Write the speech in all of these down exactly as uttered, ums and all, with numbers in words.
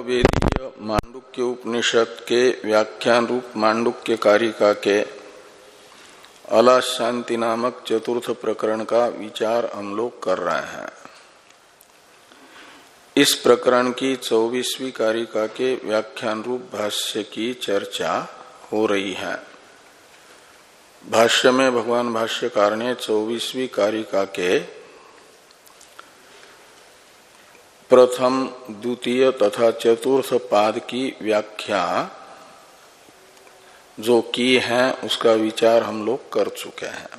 वेदीय मांडुक्य उपनिषद के व्याख्यान रूप मांडुक्य कारिका के अला शांति नामक चतुर्थ प्रकरण का विचार हम लोग कर रहे हैं। इस प्रकरण की चौबीसवीं कारिका के व्याख्यान रूप भाष्य की चर्चा हो रही है। भाष्य में भगवान भाष्यकार ने चौबीसवीं कारिका के प्रथम, द्वितीय तथा चतुर्थ पाद की व्याख्या जो की है उसका विचार हम लोग कर चुके हैं।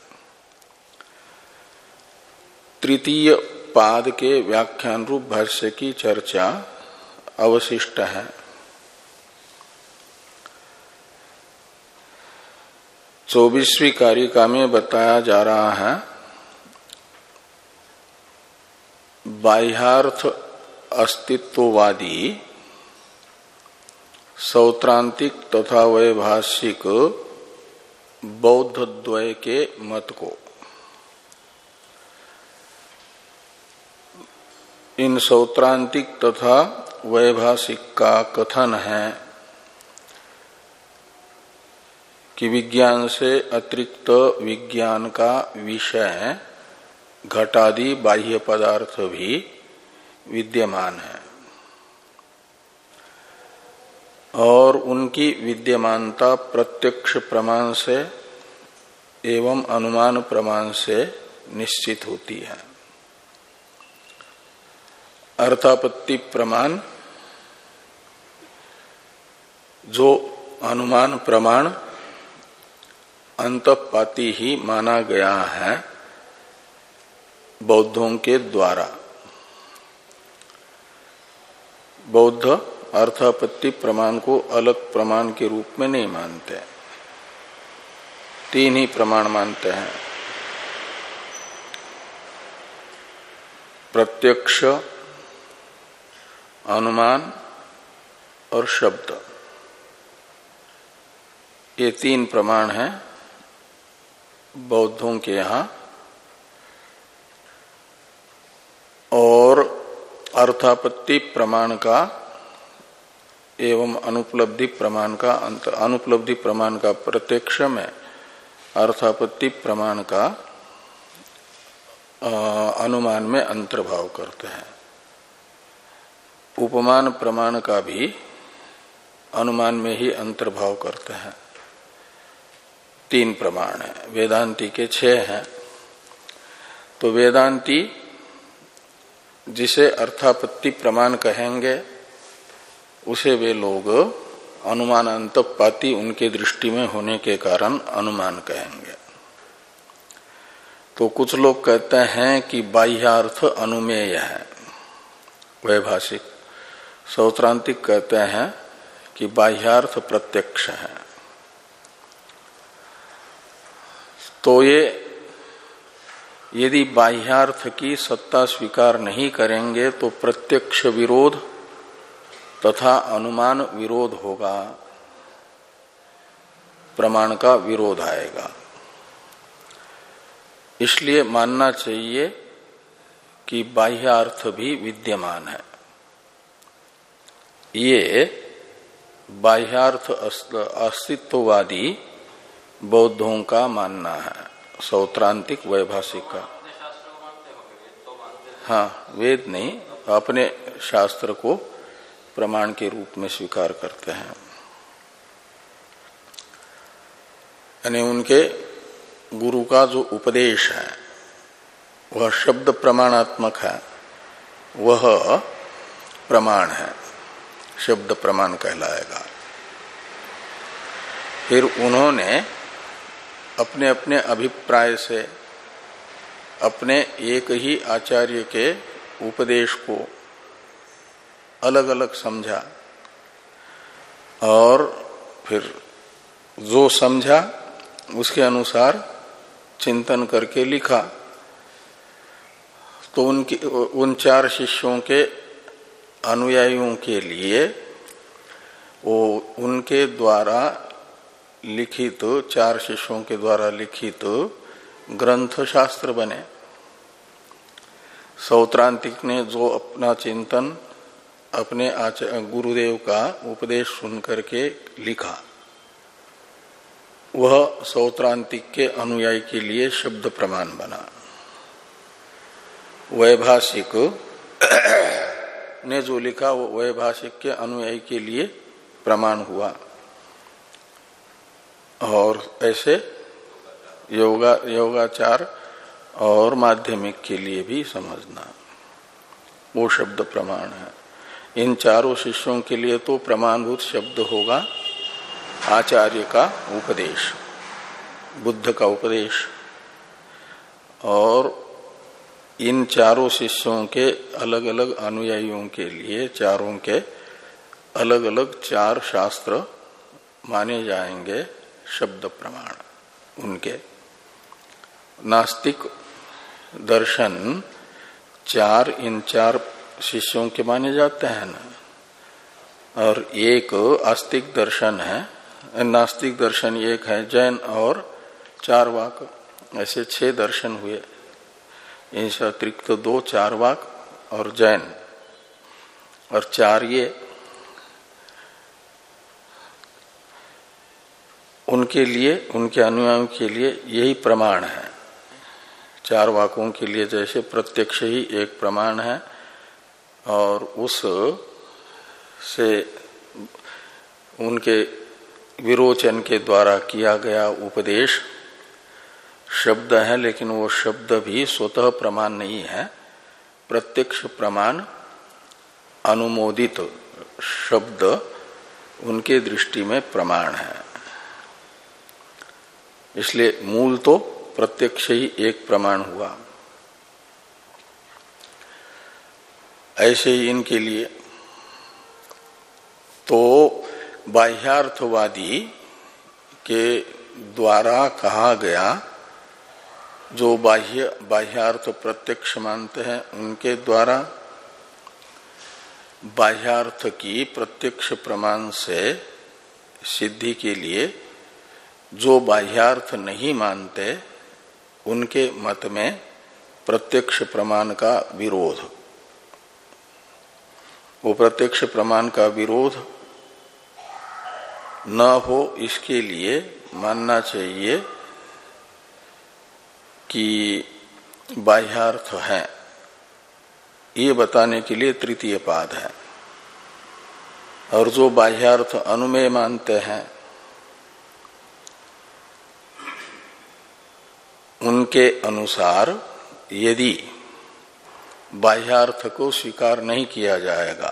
तृतीय पाद के व्याख्यान रूप भाष्य की चर्चा अवशिष्ट है। चौबीसवीं कारिका में बताया जा रहा है बाह्यार्थ अस्तित्ववादी सौत्रांतिक तथा वैभाषिक बौद्धद्वय के मत को। इन सौत्रांतिक तथा वैभाषिक का कथन है कि विज्ञान से अतिरिक्त विज्ञान का विषय घटादि बाह्य पदार्थ भी विद्यमान है और उनकी विद्यमानता प्रत्यक्ष प्रमाण से एवं अनुमान प्रमाण से निश्चित होती है। अर्थापत्ति प्रमाण जो अनुमान प्रमाण अंतःपाती ही माना गया है बौद्धों के द्वारा। बौद्ध अर्थापत्ति प्रमाण को अलग प्रमाण के रूप में नहीं मानते, तीन ही प्रमाण मानते हैं। प्रत्यक्ष, अनुमान और शब्द, ये तीन प्रमाण हैं बौद्धों के यहाँ। और अर्थापत्ति प्रमाण का एवं अनुपलब्धि प्रमाण का अंतर, अनुपलब्धि प्रमाण का प्रत्यक्ष में, अर्थापत्ति प्रमाण का आ, अनुमान में अंतर्भाव करते हैं। उपमान प्रमाण का भी अनुमान में ही अंतर्भाव करते हैं। तीन प्रमाण है, वेदांती के छह हैं। तो वेदांती जिसे अर्थापत्ति प्रमाण कहेंगे उसे वे लोग अनुमान अंतःपाती उनके दृष्टि में होने के कारण अनुमान कहेंगे। तो कुछ लोग कहते हैं कि बाह्यार्थ अनुमेय है, वैभाषिक। सौत्रांतिक कहते हैं कि बाह्यार्थ प्रत्यक्ष है। तो ये यदि बाह्यार्थ की सत्ता स्वीकार नहीं करेंगे तो प्रत्यक्ष विरोध तथा अनुमान विरोध होगा, प्रमाण का विरोध आएगा। इसलिए मानना चाहिए कि बाह्यार्थ भी विद्यमान है। ये बाह्यार्थ अस्तित्ववादी बौद्धों का मानना है, सौत्रांतिक वैभाषिक का। हाँ, वेद नहीं, अपने शास्त्र को प्रमाण के रूप में स्वीकार करते हैं। यानी उनके गुरु का जो उपदेश है वह शब्द प्रमाणात्मक है, वह प्रमाण है, शब्द प्रमाण कहलाएगा। फिर उन्होंने अपने अपने अभिप्राय से अपने एक ही आचार्य के उपदेश को अलग अलग समझा और फिर जो समझा उसके अनुसार चिंतन करके लिखा। तो उनकी उन चार शिष्यों के अनुयायियों के लिए वो उनके द्वारा लिखित, चार शिष्यों के द्वारा लिखित ग्रंथ शास्त्र बने। सौत्रांतिक ने जो अपना चिंतन अपने आचार्य गुरुदेव का उपदेश सुन करके लिखा, वह सौत्रांतिक के अनुयायी के लिए शब्द प्रमाण बना। वैभाषिक ने जो लिखा वो वैभाषिक के अनुयायी के लिए प्रमाण हुआ। और ऐसे योगा योगाचार और माध्यमिक के लिए भी समझना, वो शब्द प्रमाण है। इन चारों शिष्यों के लिए तो प्रमाणभूत शब्द होगा आचार्य का उपदेश, बुद्ध का उपदेश। और इन चारों शिष्यों के अलग अलग अनुयायियों के लिए चारों के अलग अलग चार शास्त्र माने जाएंगे शब्द प्रमाण उनके। नास्तिक दर्शन चार इन चार शिष्यों के माने जाते हैं ना, और एक आस्तिक दर्शन है, नास्तिक दर्शन एक है, जैन और चारवाक, ऐसे छह दर्शन हुए। इनसे अतिरिक्त तो दो चारवाक और जैन, और चार ये। उनके लिए, उनके अनुयायियों के लिए यही प्रमाण है। चार वाकों के लिए जैसे प्रत्यक्ष ही एक प्रमाण है, और उस से उनके विरोचन के द्वारा किया गया उपदेश शब्द है, लेकिन वो शब्द भी स्वतः प्रमाण नहीं है। प्रत्यक्ष प्रमाण अनुमोदित शब्द उनके दृष्टि में प्रमाण है। इसलिए मूल तो प्रत्यक्ष ही एक प्रमाण हुआ। ऐसे ही इनके लिए तो बाह्यार्थवादी के द्वारा कहा गया, जो बाह्य बाह्यार्थ प्रत्यक्ष मानते हैं उनके द्वारा बाह्यार्थ की प्रत्यक्ष प्रमाण से सिद्धि के लिए जो बाह्यार्थ नहीं मानते उनके मत में प्रत्यक्ष प्रमाण का विरोध। वो प्रत्यक्ष प्रमाण का विरोध न हो, इसके लिए मानना चाहिए कि बाह्यार्थ है, ये बताने के लिए तृतीय पाद है। और जो बाह्यार्थ अनुमेय मानते हैं उनके अनुसार यदि बाह्यार्थ को स्वीकार नहीं किया जाएगा,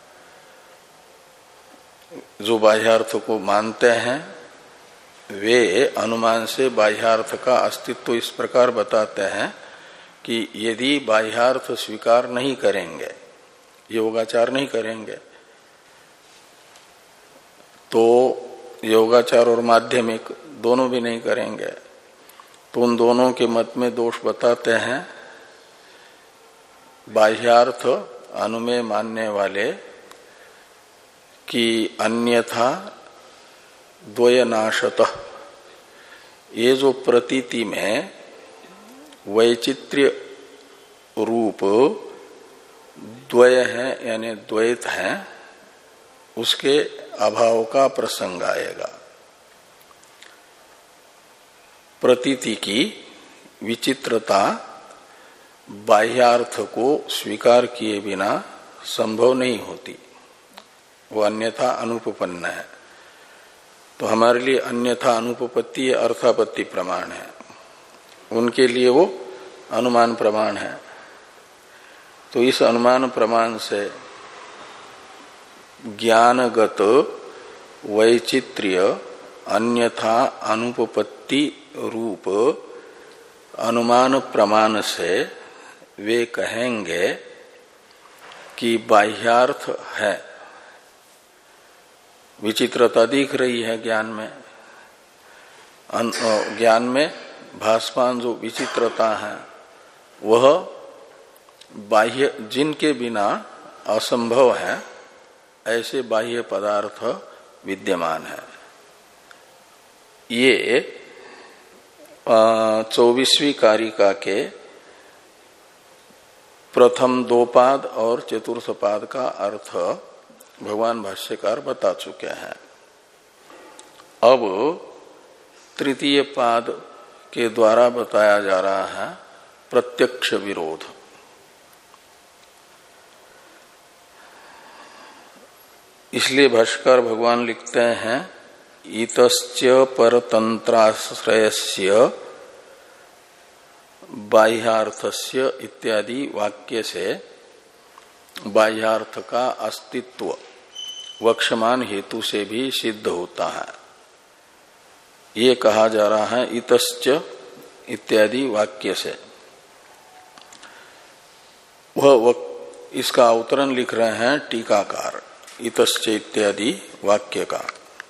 जो बाह्यार्थ को मानते हैं वे अनुमान से बाह्यार्थ का अस्तित्व इस प्रकार बताते हैं कि यदि बाह्यार्थ स्वीकार नहीं करेंगे, योगाचार नहीं करेंगे, तो योगाचार और माध्यमिक दोनों भी नहीं करेंगे, तो उन दोनों के मत में दोष बताते हैं। बाह्यार्थ अनुमेय मानने वाले कि अन्यथा द्वयनाशतः, ये जो प्रतीति में वैचित्र्य रूप द्वय है यानी द्वैत है, उसके अभाव का प्रसंग आएगा। प्रतीति की विचित्रता बाह्यार्थ को स्वीकार किए बिना संभव नहीं होती, वो अन्यथा अनुपपन्न है। तो हमारे लिए अन्यथा अनुपपत्ति अर्थापत्ति प्रमाण है, उनके लिए वो अनुमान प्रमाण है। तो इस अनुमान प्रमाण से ज्ञानगत वैचित्र्य अन्यथा अनुपपत्ति रूप अनुमान प्रमाण से वे कहेंगे कि बाह्यार्थ है। विचित्रता दिख रही है ज्ञान में, ज्ञान में भासमान जो विचित्रता है वह बाह्य, जिनके बिना असंभव है ऐसे बाह्य पदार्थ विद्यमान है। ये चौबीसवीं कारिका के प्रथम दो पाद और चतुर्थ पाद का अर्थ भगवान भाष्यकार बता चुके हैं। अब तृतीय पाद के द्वारा बताया जा रहा है प्रत्यक्ष विरोध। इसलिए भाष्यकार भगवान लिखते हैं इतस्य परतंत्राश्रयस्य बाह्यार्थस्य इत्यादि वाक्य से बाह्यार्थ का अस्तित्व वक्षमान हेतु से भी सिद्ध होता है। ये कहा जा रहा है इतस्य इत्यादि वाक्य से। वह इसका अवतरण लिख रहे हैं टीकाकार इतस्य इत्यादि वाक्य का।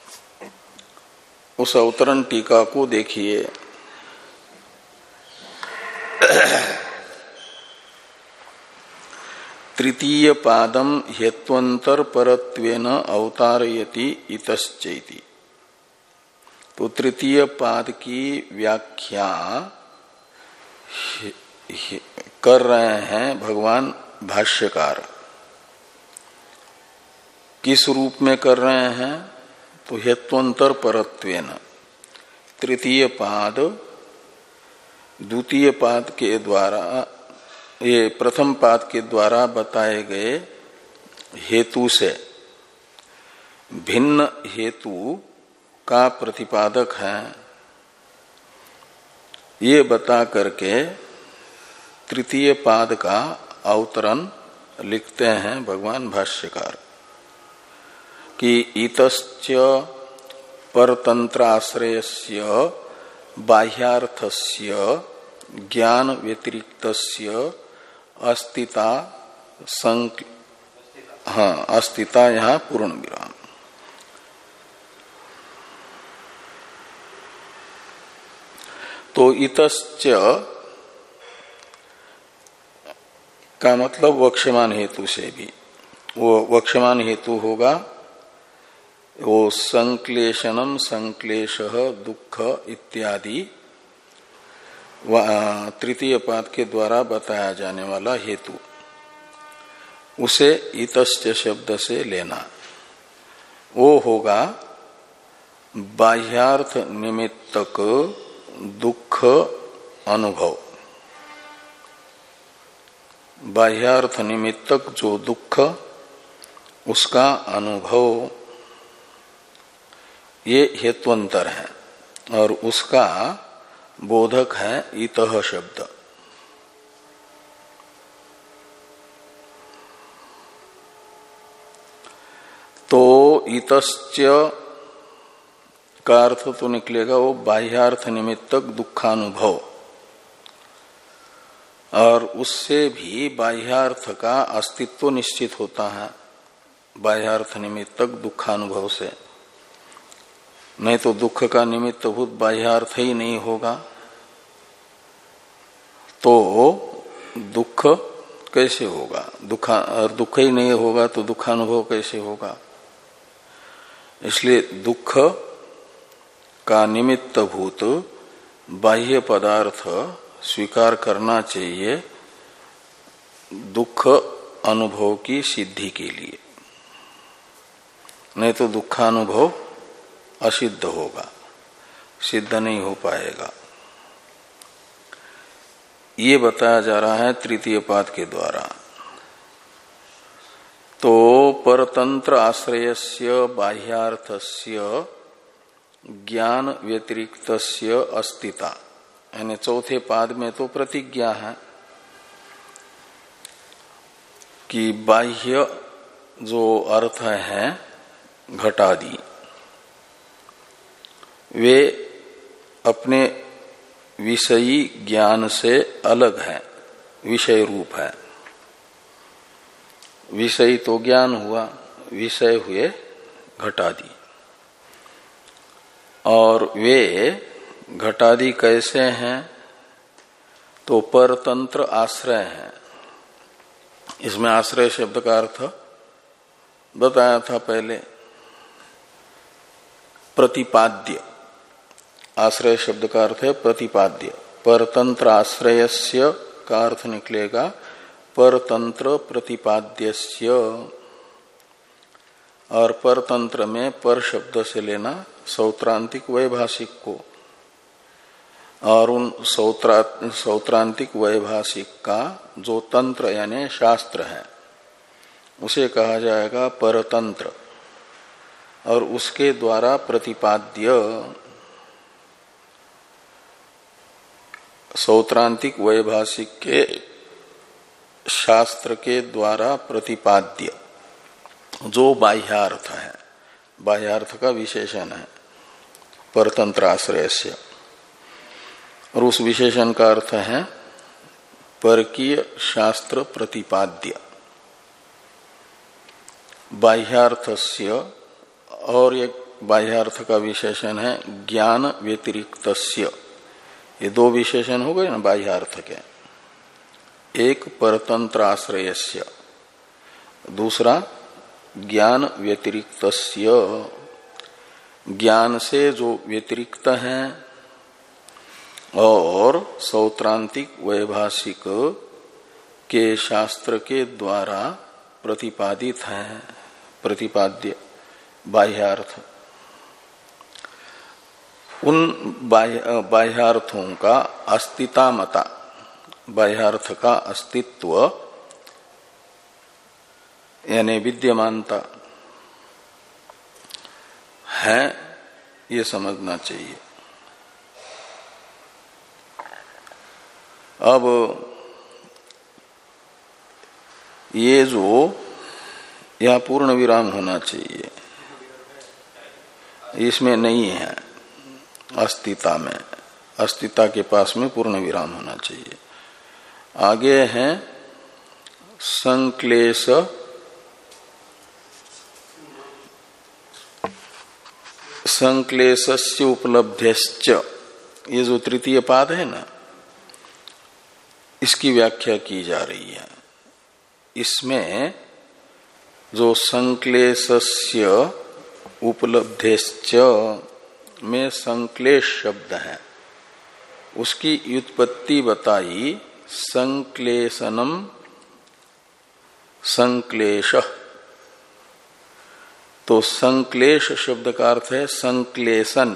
उस अवतरण टीका को देखिए। तृतीय पादम हेत्वंतर परत्वेन अवतारयति इतश्चैति। तो तृतीय पाद की व्याख्या कर रहे हैं भगवान भाष्यकार। किस रूप में कर रहे हैं? तो हेत्वंतर परत्वेन तृतीय पाद द्वितीय पाद के द्वारा, ये प्रथम पाद के द्वारा बताए गए हेतु से भिन्न हेतु का प्रतिपादक है। ये बता करके तृतीय पाद का अवतरण लिखते हैं भगवान भाष्यकार कि इतस्य परतंत्राश्रयस्य बाह्यार्थस्य ज्ञान व्यतिरिक्तस्य अस्तिता संक हाँ अस्तिता यहाँ पूर्ण विराम। तो इतश्च का मतलब वक्षमान हेतु से भी, वो वक्षमान हेतु होगा वो संक्लेशनम संक्लेश दुख इत्यादि तृतीय पाद के द्वारा बताया जाने वाला हेतु, उसे इतस्य शब्द से लेना। वो होगा बाह्यार्थ निमित्तक दुख अनुभव। बाह्यार्थ निमित्तक जो दुख उसका अनुभव, ये हेत्वंतर है और उसका बोधक है इतः शब्द। तो इतस्य का अर्थ तो निकलेगा वो बाह्यार्थ निमित्तक दुखानुभव, और उससे भी बाह्यार्थ का अस्तित्व निश्चित होता है बाह्यार्थ निमित्तक दुखानुभव से। नहीं तो दुख का निमित्तभूत बाह्यार्थ ही नहीं होगा तो दुख कैसे होगा? दुखा और दुख ही नहीं होगा तो दुखानुभव कैसे होगा? इसलिए दुख का निमित्तभूत बाह्य पदार्थ स्वीकार करना चाहिए दुख अनुभव की सिद्धि के लिए, नहीं तो दुखानुभव असिद्ध होगा, सिद्ध नहीं हो पाएगा। ये बताया जा रहा है तृतीय पाद के द्वारा। तो परतंत्र आश्रयस्य बाह्यार्थस्य ज्ञान व्यतिरिक्तस्य अस्तिता, यानी चौथे पाद में तो प्रतिज्ञा है कि बाह्य जो अर्थ है घटादि वे अपने विषयी ज्ञान से अलग है, विषय रूप है। विषय तो ज्ञान हुआ, विषय हुए घटादि, और वे घटादि कैसे हैं? तो परतंत्र आश्रय हैं। इसमें आश्रय शब्द का अर्थ बताया था पहले, प्रतिपाद्य। आश्रय शब्द का अर्थ है प्रतिपाद्य। परतंत्र आश्रयस्य का अर्थ निकलेगा परतंत्र प्रतिपाद्यस्य, और परतंत्र में पर शब्द से लेना सौत्रांतिक वैभाषिक को, और उन सौत्रा सौत्रांतिक वैभाषिक का जो तंत्र यानी शास्त्र है उसे कहा जाएगा परतंत्र, और उसके द्वारा प्रतिपाद्य सौत्रांतिक वैभाषिक के शास्त्र के द्वारा प्रतिपाद्य जो बाह्यार्थ है, बाह्यार्थ का विशेषण है परतंत्र आश्रय से, और उस विशेषण का अर्थ है परकीय शास्त्र प्रतिपाद्य बाह्यार्थस्य, और एक बाह्यार्थ का विशेषण है ज्ञान व्यतिरिक्तस्य। ये दो विशेषण हो गए ना बाह्यार्थ के, एक परतंत्र आश्रयस्य, दूसरा ज्ञान व्यतिरिक्तस्य, ज्ञान से जो व्यतिरिक्त है और सौत्रांतिक वैभाषिक के शास्त्र के द्वारा प्रतिपादित है, प्रतिपाद्य बाह्यार्थ। उन बाह्य बाह्यार्थों का अस्तितामता, बाह्यार्थ का अस्तित्व यानी विद्यमानता है, ये समझना चाहिए। अब ये जो यह पूर्ण विराम होना चाहिए, इसमें नहीं है, अस्तिता में, अस्तिता के पास में पूर्ण विराम होना चाहिए। आगे है संक्लेश संक्लेशस्य उपलब्ध्यश्च, ये जो तृतीय पाद है ना, इसकी व्याख्या की जा रही है। इसमें जो संक्लेशस्य उपलब्ध्यश्च में संक्लेश शब्द है, उसकी व्युत्पत्ति बताई संक्लेशनम संक्लेश। तो संक्लेश शब्द का अर्थ है संक्लेशन,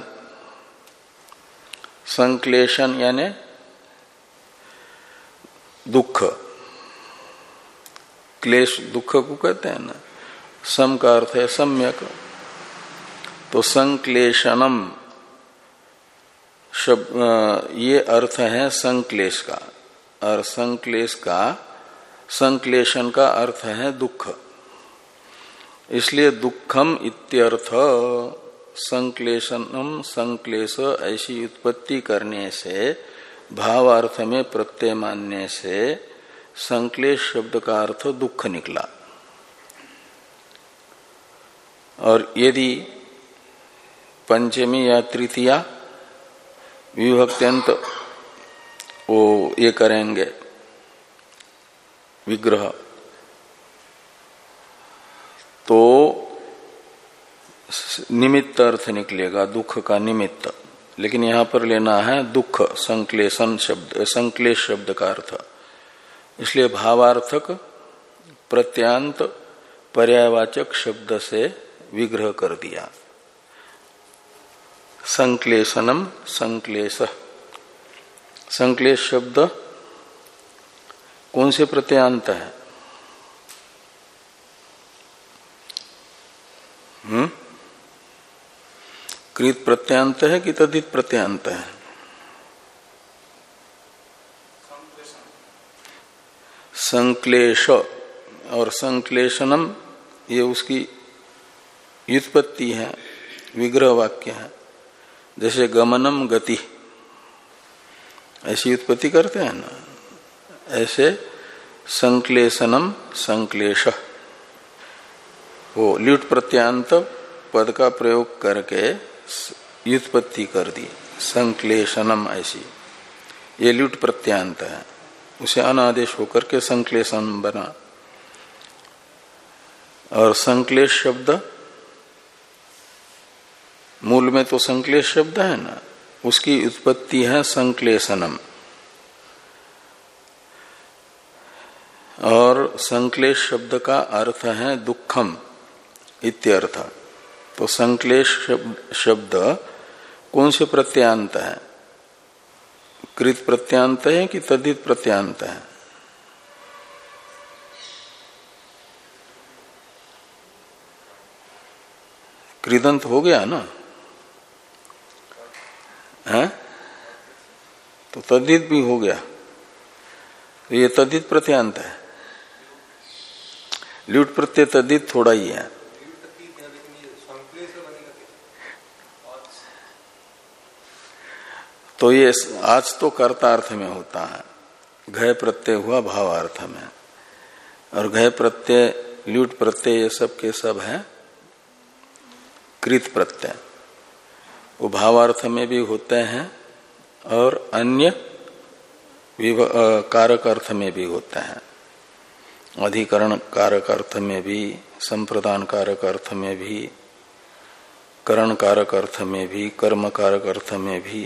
संक्लेशन यानी दुख, क्लेश दुख को कहते हैं ना, सम का अर्थ है सम्यक, तो संक्लेशनम शब्द ये अर्थ है संक्लेश का, और संक्लेश का संक्लेशन का अर्थ है दुख, इसलिए दुखम इत्यर्थ संक्लेशनम संक्लेश ऐसी उत्पत्ति करने से, भावार्थ में प्रत्यय मानने से संक्लेश शब्द का अर्थ दुख निकला। और यदि पंचमी या तृतीया विभक्त्यंत वो ये करेंगे विग्रह, तो निमित्त अर्थ निकलेगा, दुख का निमित्त। लेकिन यहां पर लेना है दुख संक्लेशन शब्द, संक्लेश शब्द का अर्थ, इसलिए भावार्थक प्रत्यांत पर्यायवाचक शब्द से विग्रह कर दिया। संक्लेशनम संक्लेश, संक्लेश शब्द कौन से प्रत्यांत है? हम्म कृत प्रत्यांत है कि तद्धित प्रत्यांत है? संक्लेश और संक्लेशनम ये उसकी व्युत्पत्ति है, विग्रह वाक्य है। जैसे गमनम गति ऐसी उत्पत्ति करते हैं ना, ऐसे संक्लेशनम संक्लेश, वो ल्युट प्रत्यांत पद का प्रयोग करके व्युत्पत्ति कर दी, संक्लेशनम ऐसी, ये ल्युट प्रत्यांत है, उसे अनादेश होकर के संक्लेशन बना। और संक्लेश शब्द मूल में तो संक्लेश शब्द है ना, उसकी उत्पत्ति है संक्लेशनम। और संक्लेश शब्द का अर्थ है दुखम इत्यर्थ। तो संक्लेश शब्द कौन से प्रत्यांत है? कृत प्रत्यांत है कि तद्धित प्रत्यांत है? कृदंत हो गया ना है? तो तद्धित भी हो गया, तो ये तद्धित प्रत्यांत है। ल्यूट प्रत्यय तद्धित थोड़ा ही है। तो ये आज तो कर्तार्थ में होता है, घय प्रत्यय हुआ भावार्थ में, और घय प्रत्यय ल्यूट प्रत्यय ये सब के सब है कृत प्रत्यय। वो भावार्थ में भी होते हैं और अन्य कारक अर्थ में भी होते हैं। अधिकरण कारक अर्थ में भी, संप्रदान कारक अर्थ में भी, करण कारक अर्थ में भी, कर्म कारक अर्थ में भी।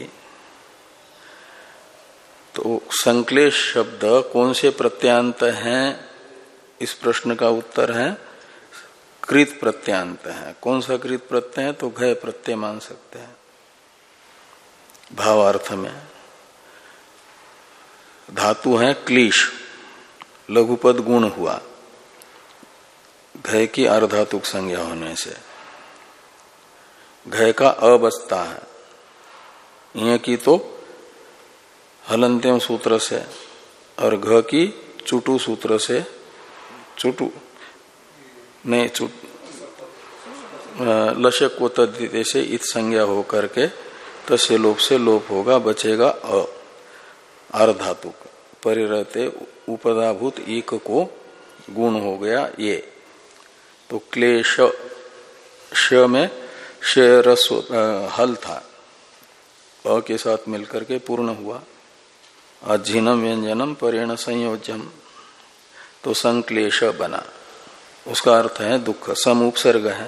तो संक्लेश शब्द कौन से प्रत्यांत हैं? इस प्रश्न का उत्तर है कृत प्रत्यांत है। कौन सा कृत प्रत्यय है? तो घय प्रत्यय मान सकते हैं भावार्थ में। धातु है क्लीश, लघुपद गुण हुआ घय की अर्धातुक संज्ञा होने से। घय का अ बचता है, यह की तो हलंत्यम सूत्र से, और घ की चुटु सूत्र से, चुटु नहीं चुट लशक को तद्धित से इत संज्ञा हो करके तस्य लोप से लोप होगा, बचेगा अ अर्धातुक। परिरहते उपदाभूत एक को गुण हो गया ये। तो क्लेश श में श रस हल था, अ के साथ मिलकर के पूर्ण हुआ। अझिनम व्यंजनम परेण संयोज्यम, तो संक्लेश बना। उसका अर्थ है दुख, सम उपसर्ग है।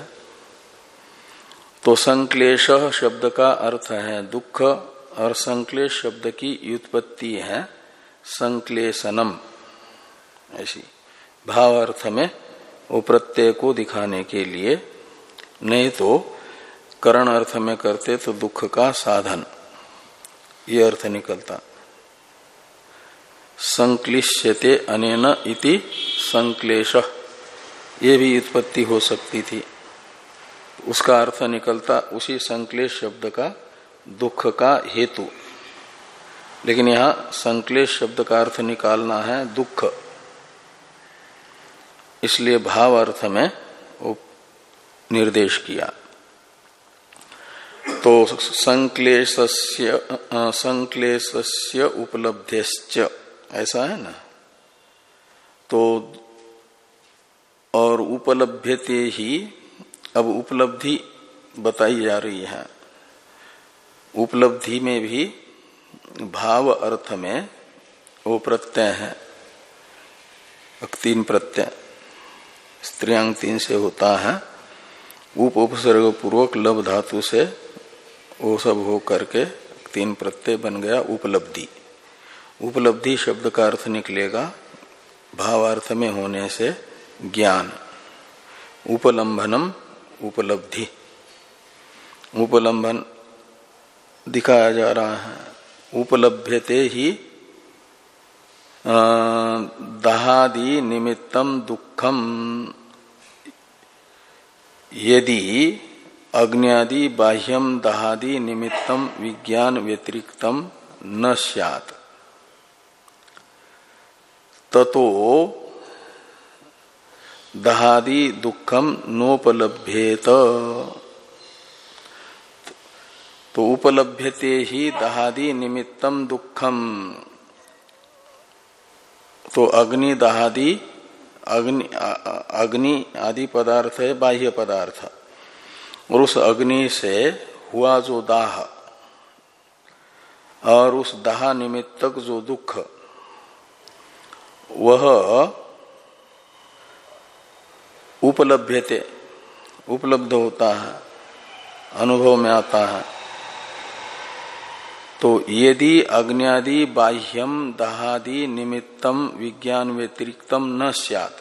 तो संक्लेश शब्द का अर्थ है दुख, और संक्लेश शब्द की व्युत्पत्ति है संक्लेशनम। ऐसी भाव अर्थ में वो प्रत्यय को दिखाने के लिए, नहीं तो करण अर्थ में करते तो दुख का साधन, ये अर्थ निकलता। संक्लिश्यते अनेन इति संक्लेश, ये भी उत्पत्ति हो सकती थी। उसका अर्थ निकलता उसी संक्लेश शब्द का दुख का हेतु। लेकिन यहां संक्लेश शब्द का अर्थ निकालना है दुख, इसलिए भाव अर्थ में वो निर्देश किया। तो संक्लेशस्य संक्लेशस्य उपलब्धेश्च, ऐसा है ना। तो और उपलभ्यते ही, अब उपलब्धि बताई जा रही है। उपलब्धि में भी भाव अर्थ में वो प्रत्यय है, तीन प्रत्यय, स्त्रियांग तीन से होता है। उप उपसर्ग पूर्वक लब धातु से वो सब हो करके तीन प्रत्यय बन गया उपलब्धि। उपलब्धि शब्द का अर्थ निकलेगा भावार्थ में होने से ज्ञान। उपलंभनम उपलब्धि, उपलंबन दिखाया जा रहा है। उपलभ्यते ही दहादि निमित्तम दुखम यदि अग्न्यादि बाह्यम दहादि निमित्तम विज्ञान व्यतिरिक्तम न स्यात् ततो दहादि दुखम नोपलभ्येत। तो उपलभ्यते ही दहादि निमित्तम दुखम, तो अग्नि दहादि, अग्नि अग्नि आदि पदार्थ है बाह्य पदार्थ, और उस अग्नि से हुआ जो दाह और उस दाह निमित्तक जो दुख, वह उपलभ्यते, उपलब्ध होता है, अनुभव में आता है। तो यदि अग्न्यादि बाह्यम दाहादि निमित्तम विज्ञान व्यतिरिक्तम न स्यात्,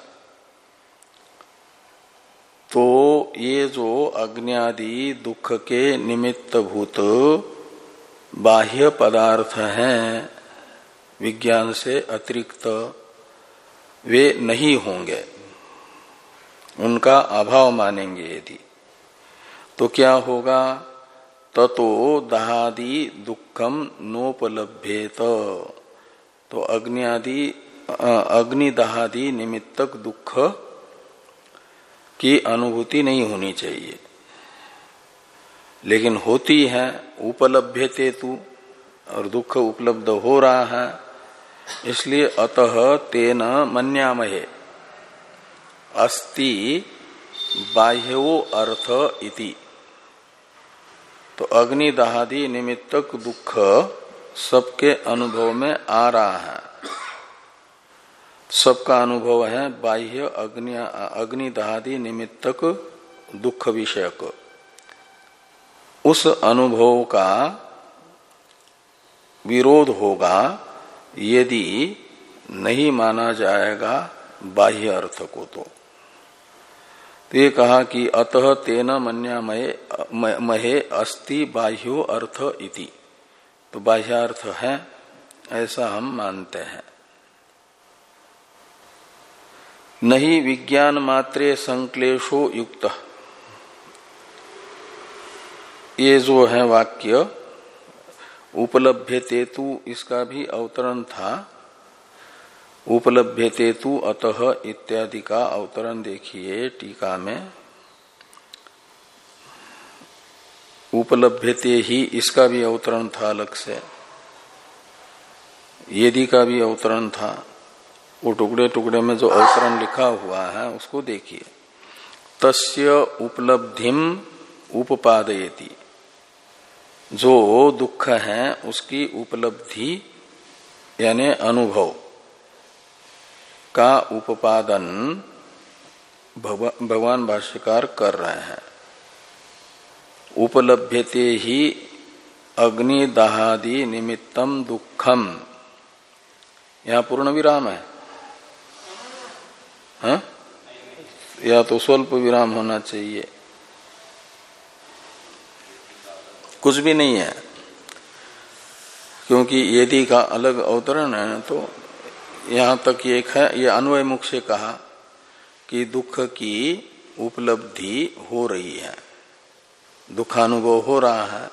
तो ये जो अग्न्यादि दुख के निमित्त भूत बाह्य पदार्थ हैं विज्ञान से अतिरिक्त, वे नहीं होंगे, उनका अभाव मानेंगे यदि, तो क्या होगा? ततो दाहादि दुखम नोपलभ्येत, तो अग्न्यादि अग्नि दाहादि निमित्तक दुख की अनुभूति नहीं होनी चाहिए, लेकिन होती है। उपलभ्यते तु, और दुख उपलब्ध हो रहा है, इसलिए अतः तेन मन्यामहे अस्ति बाह्यो अर्थ इति। तो अग्नि दाहादि निमित्तक दुख सबके अनुभव में आ रहा है, सबका अनुभव है बाह्य अग्नि अग्नि दाहादि निमित्तक दुख विषयक। उस अनुभव का विरोध होगा यदि नहीं माना जाएगा बाह्य अर्थ को। तो ये कहा कि अतः तेन मन्यामहे महे अस्ति बाह्यो अर्थ इति, तो बाह्य अर्थ है ऐसा हम मानते हैं। नहीं विज्ञान मात्रे संक्लेशो युक्त, ये जो है वाक्य उपलभ्यते तु, इसका भी अवतरण था। उपलभ्यते तु अतः इत्यादि का अवतरण देखिए टीका में। उपलभ्यते ही, इसका भी अवतरण था अलग से, यदि का भी अवतरण था। वो टुकड़े टुकड़े में जो अवतरण लिखा हुआ है उसको देखिए। तस्य उपलब्धिम उपपादयति, जो दुख है उसकी उपलब्धि यानी अनुभव का उपादन भगवान भाष्यकार कर रहे हैं। उपलभ्यते ही अग्नि दाहादि निमित्तम दुखम, यहां पूर्ण विराम है, हा? या तो स्वल्प विराम होना चाहिए, कुछ भी नहीं है, क्योंकि यदि का अलग अवतरण है। तो यहां तक ये है, ये अन्वय मुख से कहा कि दुख की उपलब्धि हो रही है, दुखानुभव हो रहा है।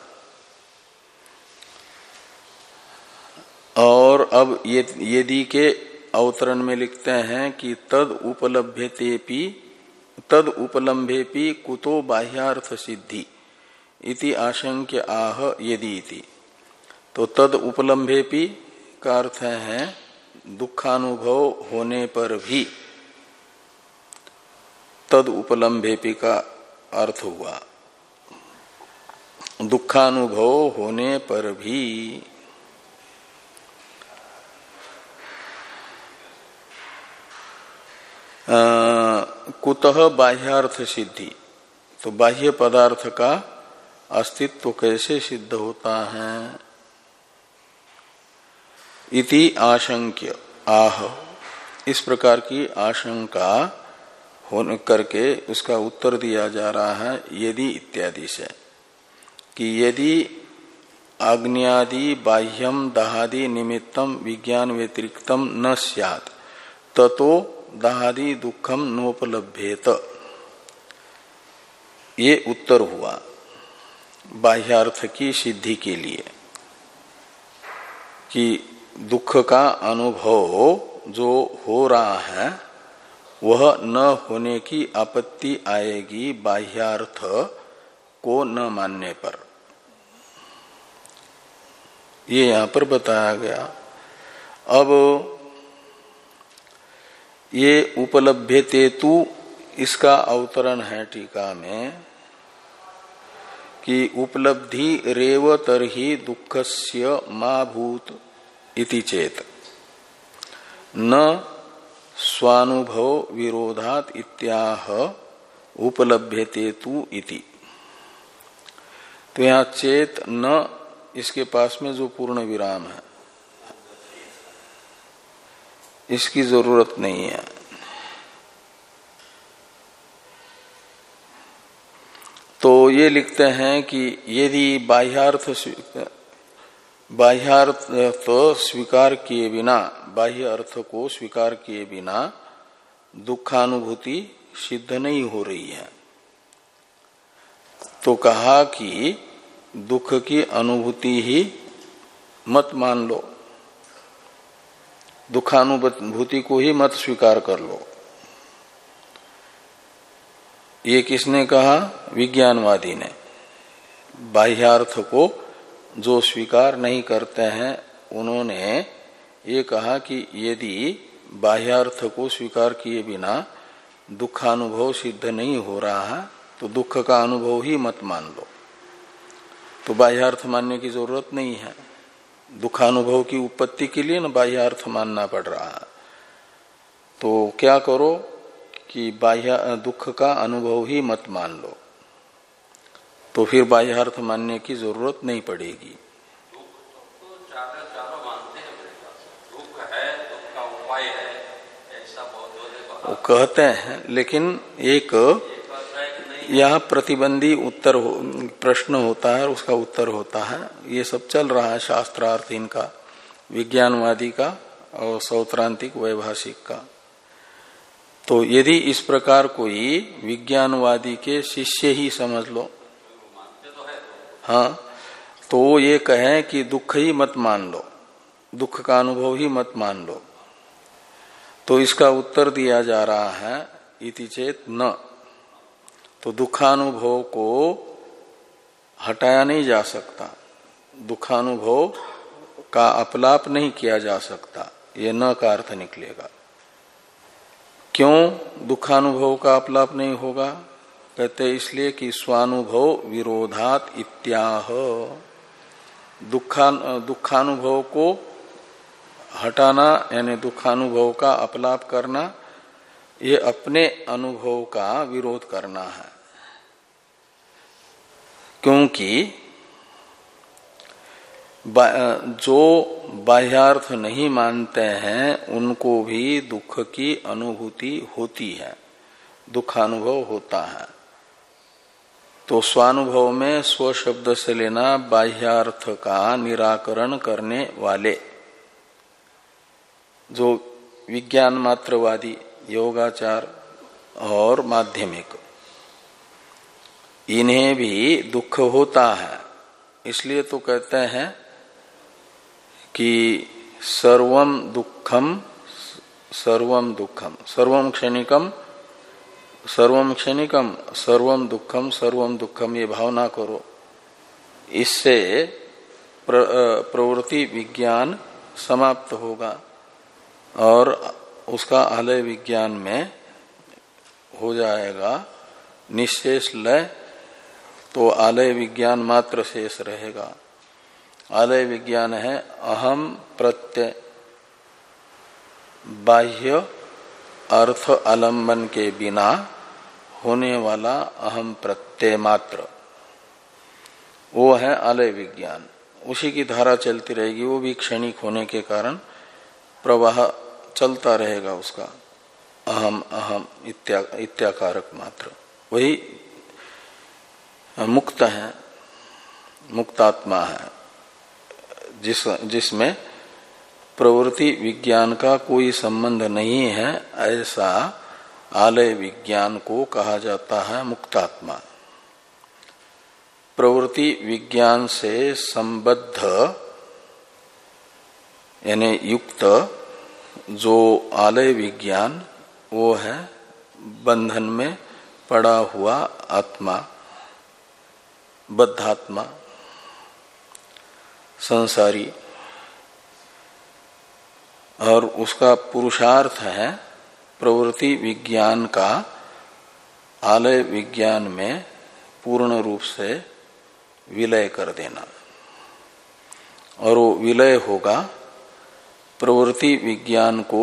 और अब ये यदि के अवतरण में लिखते हैं कि तद उपलभ्यतेपि तद उपलम्भेपि कुतो बाह्यार्थ सिद्धि इति आशंक्य आह यदि इति। तो तद उपलम्भेपि का अर्थ है दुखानुभव होने पर भी, तद उपलम्भेपि का अर्थ हुआ दुखानुभव होने पर भी। कुतः बाह्यार्थ सिद्धि, तो बाह्य पदार्थ का अस्तित्व कैसे सिद्ध होता है? इति आशंक्य आह, इस प्रकार की आशंका होने करके उसका उत्तर दिया जा रहा है यदि इत्यादि से, कि यदि अग्न्यादि बाह्यम दाहादि निमित्तम विज्ञान व्यतिरिक्तम न स्यात् ततो दाहादि दुखम नोपलभ्येत, ये उत्तर हुआ बाह्यार्थ की सिद्धि के लिए, कि दुख का अनुभव जो हो रहा है वह न होने की आपत्ति आएगी बाह्यार्थ को न मानने पर। ये यहां पर बताया गया। अब ये उपलभ्यतेतु, इसका अवतरण है टीका में कि उपलब्धि रेव तरहि दुखस्य मा भूत इति चेत न स्वानुभव विरोधात इत्याह उपलभ्यतेतु इति। तो यहाँ चेत न इसके पास में जो पूर्ण विराम है इसकी जरूरत नहीं है। तो ये लिखते हैं कि यदि बाह्यार्थ बाह्यार्थ स्वीकार किए बिना, बाह्य अर्थ को स्वीकार किए बिना दुखानुभूति सिद्ध नहीं हो रही है, तो कहा कि दुख की अनुभूति ही मत मान लो, दुखानुभूति को ही मत स्वीकार कर लो। ये किसने कहा? विज्ञानवादी ने। बाह्यार्थ को जो स्वीकार नहीं करते हैं उन्होंने ये कहा कि यदि बाह्यार्थ को स्वीकार किए बिना दुखानुभव सिद्ध नहीं हो रहा है तो दुख का अनुभव ही मत मान लो। तो बाह्यार्थ मानने की जरूरत नहीं है। दुखानुभव की उत्पत्ति के लिए न बाह्यार्थ मानना पड़ रहा है। तो क्या करो कि बाह्य दुख का अनुभव ही मत मान लो, तो फिर बाह्यार्थ मानने की जरूरत नहीं पड़ेगी। दुख तो चारों चारों मानते हैं, दुख है, दुख का उपाय है, ऐसा बहुत वो कहते हैं, लेकिन एक यह प्रतिबंधी उत्तर हो, प्रश्न होता है और उसका उत्तर होता है। ये सब चल रहा है शास्त्रार्थ इनका, विज्ञानवादी का और सौत्रांतिक वैभाषिक का। तो यदि इस प्रकार कोई विज्ञानवादी के शिष्य ही समझ लो, हाँ, तो ये कहें कि दुख ही मत मान लो, दुख का अनुभव ही मत मान लो, तो इसका उत्तर दिया जा रहा है इति चेत न। तो दुखानुभव को हटाया नहीं जा सकता, दुखानुभव का अपलाप नहीं किया जा सकता, ये न का अर्थ निकलेगा। क्यों दुखानुभव का अपलाप नहीं होगा? कहते इसलिए कि स्वानुभव विरोधात इत्याह। दुखा दुखानुभव को हटाना यानी दुखानुभव का अपलाप करना, ये अपने अनुभव का विरोध करना है। क्योंकि जो बाह्यार्थ नहीं मानते हैं उनको भी दुख की अनुभूति होती है, दुखानुभव होता है। तो स्वानुभव में स्व शब्द से लेना बाह्यार्थ का निराकरण करने वाले जो विज्ञान मात्रवादी, योगाचार और माध्यमिक, इन्हें भी दुख होता है। इसलिए तो कहते हैं कि सर्वम दुखम सर्वम दुखम सर्वम क्षणिकम सर्वम क्षणिकम सर्वम दुखम सर्वम दुखम, ये भावना करो। इससे प्र, प्रवृत्ति विज्ञान समाप्त होगा और उसका आलय विज्ञान में हो जाएगा निशेष लय। तो आलय विज्ञान मात्र शेष रहेगा। आलय विज्ञान है अहम प्रत्यय, बाह्य अर्थ आलंबन के बिना होने वाला अहम प्रत्यय मात्र, वो है आलय विज्ञान। उसी की धारा चलती रहेगी, वो भी क्षणिक होने के कारण प्रवाह चलता रहेगा उसका, अहम अहम इत्या इत्याकारक मात्र। वही मुक्त है, मुक्तात्मा है, जिस जिसमें प्रवृत्ति विज्ञान का कोई संबंध नहीं है, ऐसा आलय विज्ञान को कहा जाता है मुक्तात्मा। प्रवृत्ति विज्ञान से संबद्ध यानी युक्त जो आलय विज्ञान, वो है बंधन में पड़ा हुआ आत्मा, बद्धात्मा, संसारी। और उसका पुरुषार्थ है प्रवृत्ति विज्ञान का आलय विज्ञान में पूर्ण रूप से विलय कर देना। और वो विलय होगा प्रवृत्ति विज्ञान को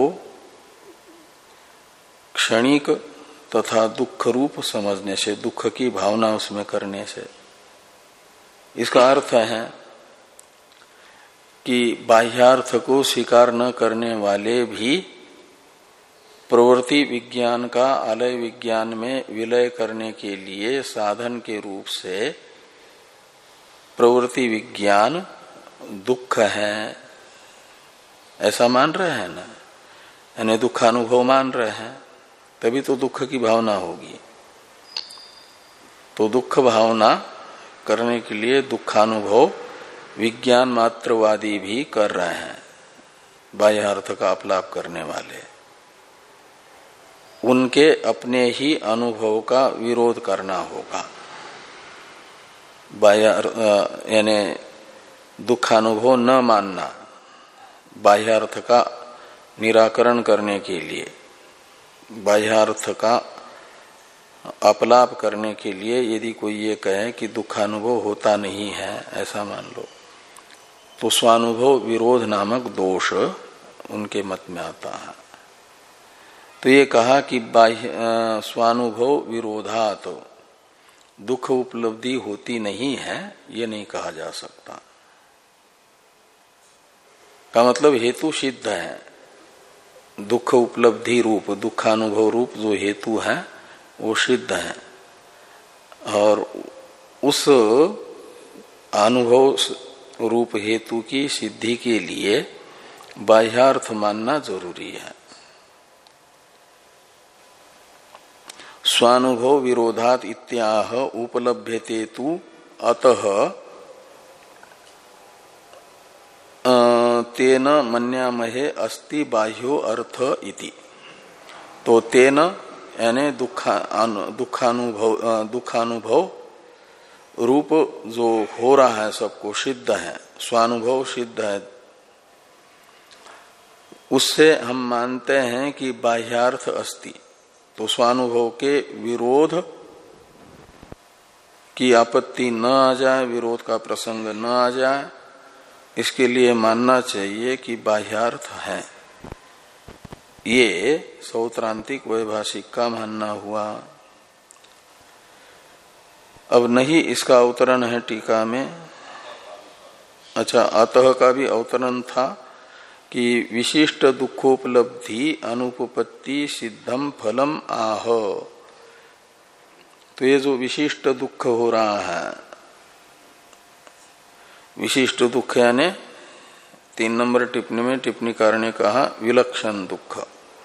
क्षणिक तथा दुख रूप समझने से, दुख की भावना उसमें करने से। इसका अर्थ है कि बाह्यार्थ को स्वीकार न करने वाले भी प्रवृत्ति विज्ञान का आलय विज्ञान में विलय करने के लिए साधन के रूप से प्रवृत्ति विज्ञान दुख है, ऐसा मान रहे हैं ना, यानी दुखानुभव मान रहे हैं, तभी तो दुख की भावना होगी। तो दुख भावना करने के लिए दुखानुभव विज्ञान मात्रवादी भी कर रहे हैं, बाह्य अर्थ का अपलाप करने वाले। उनके अपने ही अनुभव का विरोध करना होगा। बाह्य यानी दुखानुभव न मानना, बाह्य अर्थ का निराकरण करने के लिए, बाह्य अर्थ का अपलाप करने के लिए यदि कोई ये कहे कि दुखानुभव होता नहीं है, ऐसा मान लो, तो स्वानुभव विरोध नामक दोष उनके मत में आता है। तो ये कहा कि बाह्य स्वानुभव विरोधात तो दुख उपलब्धि होती नहीं है, ये नहीं कहा जा सकता। का मतलब हेतु सिद्ध है, दुख उपलब्धि रूप दुखानुभव रूप जो हेतु है वो सिद्ध है, और उस अनुभव रूप हेतु की सिद्धि के लिए बाह्यार्थ मानना जरूरी है। स्वानुभव विरोधात इत्याह उपलभ्यते तु अतः तेन मन्यामहे अस्ति बाह्यो अर्थ इति। तो तेन यानी दुखानुभव दुखानुभव रूप जो हो रहा है सबको सिद्ध है, स्वानुभव सिद्ध है, उससे हम मानते हैं कि बाह्यार्थ अस्ति। तो स्वानुभव के विरोध की आपत्ति न आ जाए, विरोध का प्रसंग न आ जाए, इसके लिए मानना चाहिए कि बाह्यार्थ है। ये सौत्रांतिक वैभाषिक का मानना हुआ। अब नहीं इसका अवतरण है टीका में। अच्छा, अतः का भी अवतरण था कि विशिष्ट दुखोपलब्धि अनुपपत्ति सिद्धम फलम आह। तो ये जो विशिष्ट दुख हो रहा है, विशिष्ट दुख यानी तीन नंबर टिप्पणी में टिप्पणीकार ने कहा विलक्षण दुख।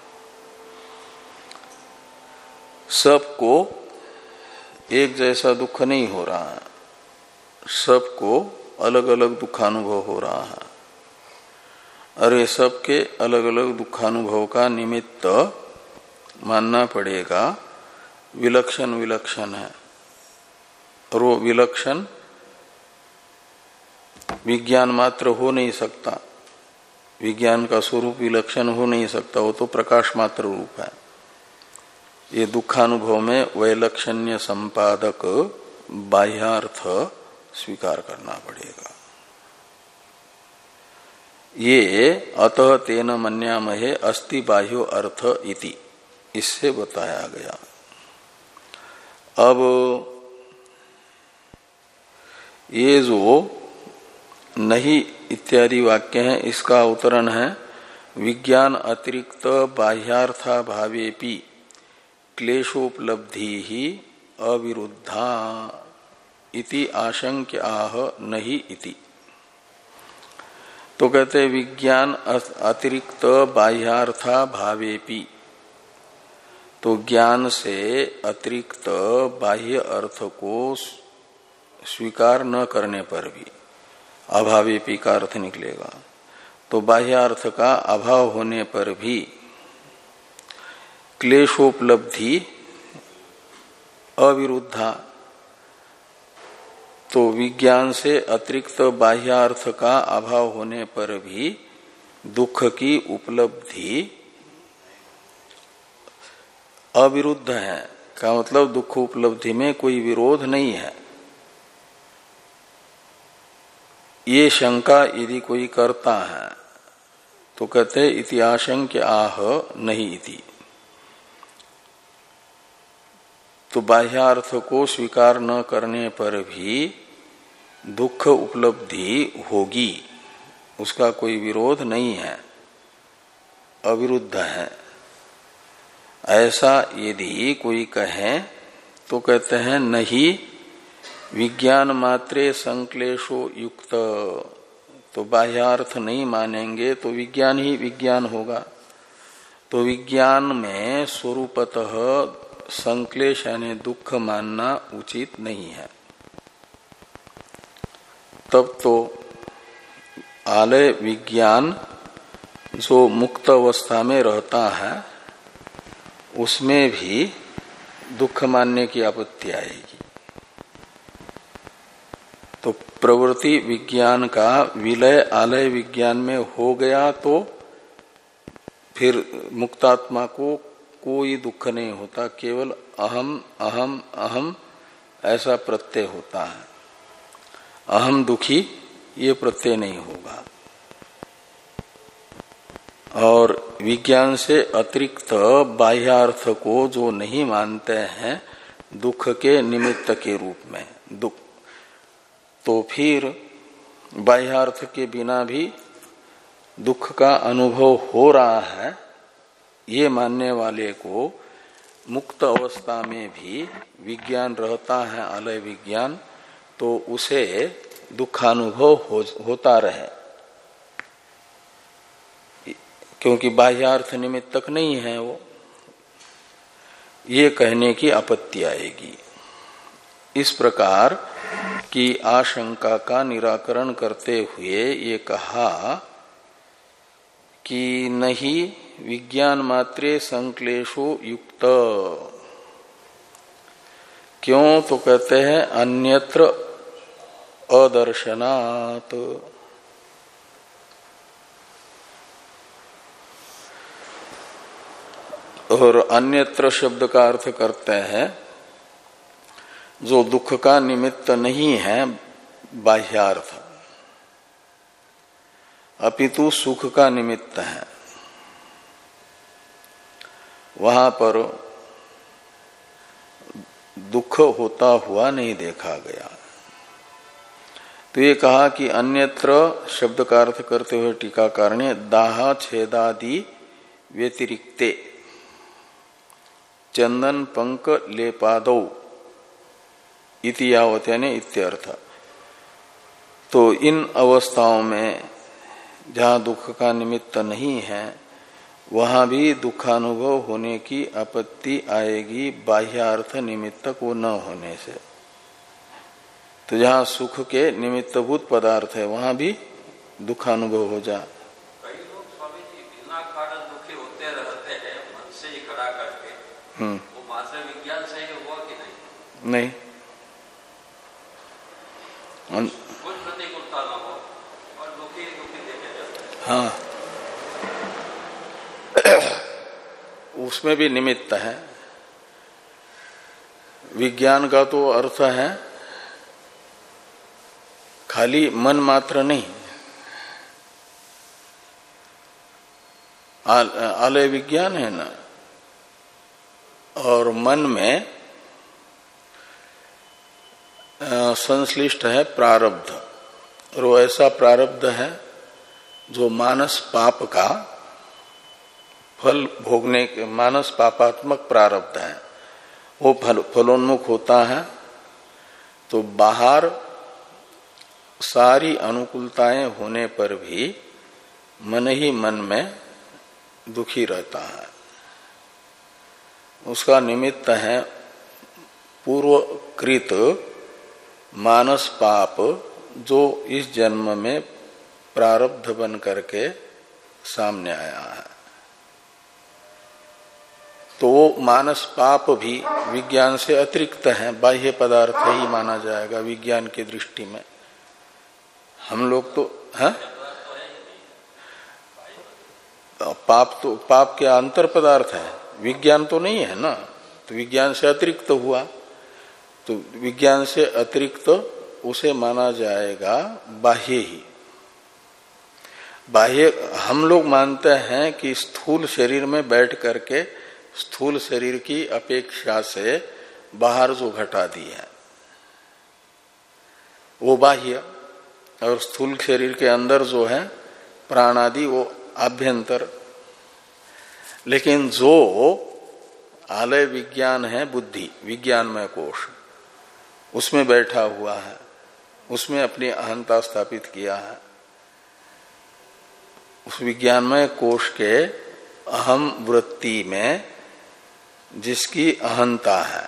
सबको एक जैसा दुख नहीं हो रहा है, सबको अलग अलग दुखानुभव हो रहा है, और ये सबके अलग अलग दुखानुभव का निमित्त मानना पड़ेगा विलक्षण विलक्षण है। और वो विलक्षण विज्ञान मात्र हो नहीं सकता, विज्ञान का स्वरूप विलक्षण हो नहीं सकता, वो तो प्रकाश मात्र रूप है। ये दुखानुभव में वैलक्षण्य संपादक बाह्यार्थ स्वीकार करना पड़ेगा। ये अतः तेन मन्यामहे अस्ति बाह्यो अर्थ इति, इससे बताया गया। अब ये जो नहीं इत्यादि वाक्य है, इसका अवतरण है विज्ञान अतिरिक्त बाह्यार्था भावेपि क्लेशोपलब्धि ही अविरुद्धा इति आशंक्य आह नहीं इति। तो कहते विज्ञान अतिरिक्त बाह्यार्था भावेपि, तो ज्ञान से अतिरिक्त बाह्य अर्थ को स्वीकार न करने पर भी, अभावेपि का अर्थ निकलेगा। तो बाह्य अर्थ का अभाव होने पर भी क्लेशोपलब्धि अविरुद्धा, तो विज्ञान से अतिरिक्त बाह्यार्थ का अभाव होने पर भी दुख की उपलब्धि अविरुद्ध है। का मतलब दुख उपलब्धि में कोई विरोध नहीं है। ये शंका यदि कोई करता है तो कहते इति आशंक्य आह नहीं इति। तो बाह्यार्थ को स्वीकार न करने पर भी दुख उपलब्धि होगी, उसका कोई विरोध नहीं है, अविरुद्ध है। ऐसा यदि कोई कहे तो कहते हैं नहीं विज्ञान मात्रे संक्लेशो युक्त, तो बाह्यार्थ नहीं मानेंगे तो विज्ञान ही विज्ञान होगा। तो विज्ञान में स्वरूपतः संक्लेश यानी दुख मानना उचित नहीं है। तब तो आलय विज्ञान जो मुक्त अवस्था में रहता है उसमें भी दुख मानने की आपत्ति आएगी। तो प्रवृत्ति विज्ञान का विलय आलय विज्ञान में हो गया तो फिर मुक्तात्मा को कोई दुख नहीं होता, केवल अहम अहम अहम ऐसा प्रत्यय होता है। अहम दुखी ये प्रत्यय नहीं होगा। और विज्ञान से अतिरिक्त बाह्यार्थ को जो नहीं मानते हैं दुख के निमित्त के रूप में दुख, तो फिर बाह्यार्थ के बिना भी दुख का अनुभव हो रहा है, ये मानने वाले को मुक्त अवस्था में भी विज्ञान रहता है आलय विज्ञान, तो उसे दुखानुभव हो, होता रहे, क्योंकि बाह्यार्थ निमित्तक नहीं है वो, ये कहने की आपत्ति आएगी। इस प्रकार की आशंका का निराकरण करते हुए ये कहा कि नहीं विज्ञान मात्रे संक्लेशो युक्त। क्यों? तो कहते हैं अन्यत्र अदर्शनात्। और अन्यत्र शब्द का अर्थ करते हैं जो दुख का निमित्त नहीं है बाह्यार्थ, अपितु सुख का निमित्त है, वहां पर दुख होता हुआ नहीं देखा गया। तो ये कहा कि अन्यत्र शब्द का अर्थ करते हुए टीकाकार ने दाह छेदादि व्यतिरिक्ते चंदन पंक लेपादौ इति यावत यानी इत्यर्थ। तो इन अवस्थाओं में जहां दुख का निमित्त नहीं है वहां भी दुखानुभव होने की आपत्ति आएगी बाह्यार्थ निमित्त को न होने से। तो जहां सुख के निमित्तभूत पदार्थ है वहां भी दुखानुभव हो जा। कई लोग स्वामी जी बिना कारण दुखी होते रहते हैं मन से ही खड़ा करके, हम्म वो मात्र विज्ञान से ही हुआ कि नहीं? नहीं, कुछ प्रतिकूलता न हो और दुखी दुखी देखे जाते हैं। हाँ उसमें भी निमित्त है। विज्ञान का तो अर्थ है खाली मन मात्र नहीं, आल, आलय विज्ञान है ना, और मन में संश्लिष्ट है प्रारब्ध, और वो ऐसा प्रारब्ध है जो मानस पाप का फल भोगने के, मानस पापात्मक प्रारब्ध है, वो फल फलोन्मुख होता है। तो बाहर सारी अनुकूलताएं होने पर भी मन ही मन में दुखी रहता है। उसका निमित्त है पूर्वकृत मानस पाप जो इस जन्म में प्रारब्ध बन करके सामने आया है। तो वो मानस पाप भी विज्ञान से अतिरिक्त है, बाह्य पदार्थ ही माना जाएगा विज्ञान की दृष्टि में। हम लोग तो है पाप, तो पाप के अंतर पदार्थ है, विज्ञान तो नहीं है ना, तो विज्ञान से अतिरिक्त हुआ, तो विज्ञान से अतिरिक्त उसे माना जाएगा बाह्य ही। बाह्य हम लोग मानते हैं कि स्थूल शरीर में बैठ करके स्थूल शरीर की अपेक्षा से बाहर जो घटा दी है वो बाह्य, और स्थूल शरीर के अंदर जो है प्राण आदि वो आभ्यंतर। लेकिन जो आलय विज्ञान है बुद्धि, विज्ञानमय कोश, उसमें बैठा हुआ है, उसमें अपनी अहंता स्थापित किया है। उस विज्ञानमय कोश के अहम वृत्ति में जिसकी अहंता है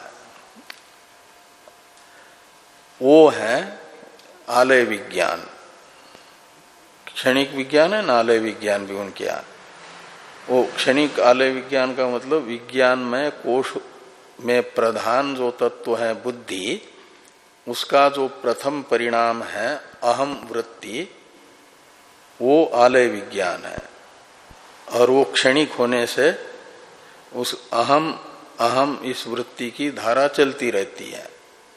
वो है आलय विज्ञान। क्षणिक विज्ञान है ना, आलय विज्ञान भी उनके यहाँ। वो क्षणिक आलय विज्ञान का मतलब विज्ञानमय कोश में प्रधान जो तत्व है बुद्धि, उसका जो प्रथम परिणाम है अहम वृत्ति, वो आलय विज्ञान है। और वो क्षणिक होने से उस अहम अहम इस वृत्ति की धारा चलती रहती है।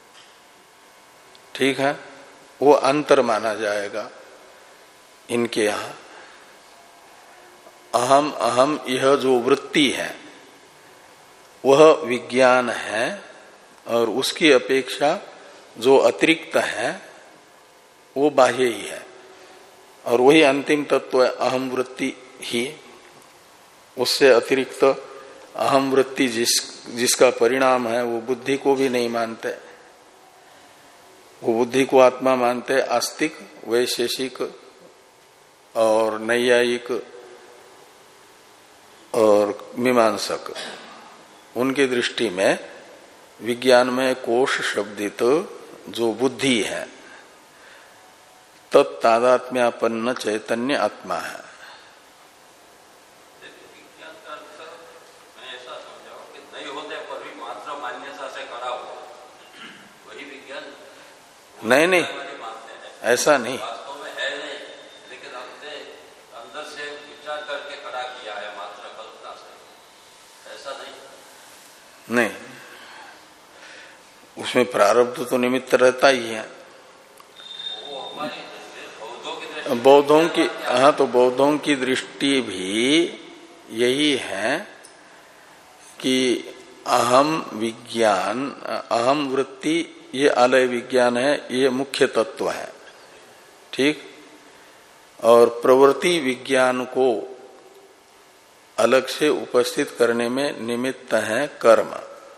ठीक है, वो अंतर माना जाएगा इनके यहां। अहम अहम यह जो वृत्ति है वह विज्ञान है, और उसकी अपेक्षा जो अतिरिक्त है वो बाह्य ही है, और वही अंतिम तत्व है अहम वृत्ति ही। उससे अतिरिक्त अहम वृत्ति जिस जिसका परिणाम है वो बुद्धि को भी नहीं मानते। वो बुद्धि को आत्मा मानते आस्तिक, वैशेषिक और नैयायिक और मीमांसक। उनकी दृष्टि में विज्ञान में कोश शब्दित जो बुद्धि है तत्तादात्म्यापन्न चैतन्य आत्मा है। विज्ञान का अर्थ मैं ऐसा समझा कि नहीं होते पर भी मात्र मान्यता से करा हुआ वही विज्ञान। नहीं नहीं, ऐसा नहीं। वास्तव में है नहीं, लेकिन हमने अंदर से विचार करके खड़ा किया है मात्र कल्पना से, ऐसा नहीं। नहीं, उसमें प्रारब्ध तो निमित्त रहता ही है। वो हमारी बौद्धों की, हाँ, तो बौद्धों की दृष्टि भी यही है कि अहम विज्ञान, अहम वृत्ति ये आलय विज्ञान है, ये मुख्य तत्व है। ठीक, और प्रवृत्ति विज्ञान को अलग से उपस्थित करने में निमित्त है कर्म।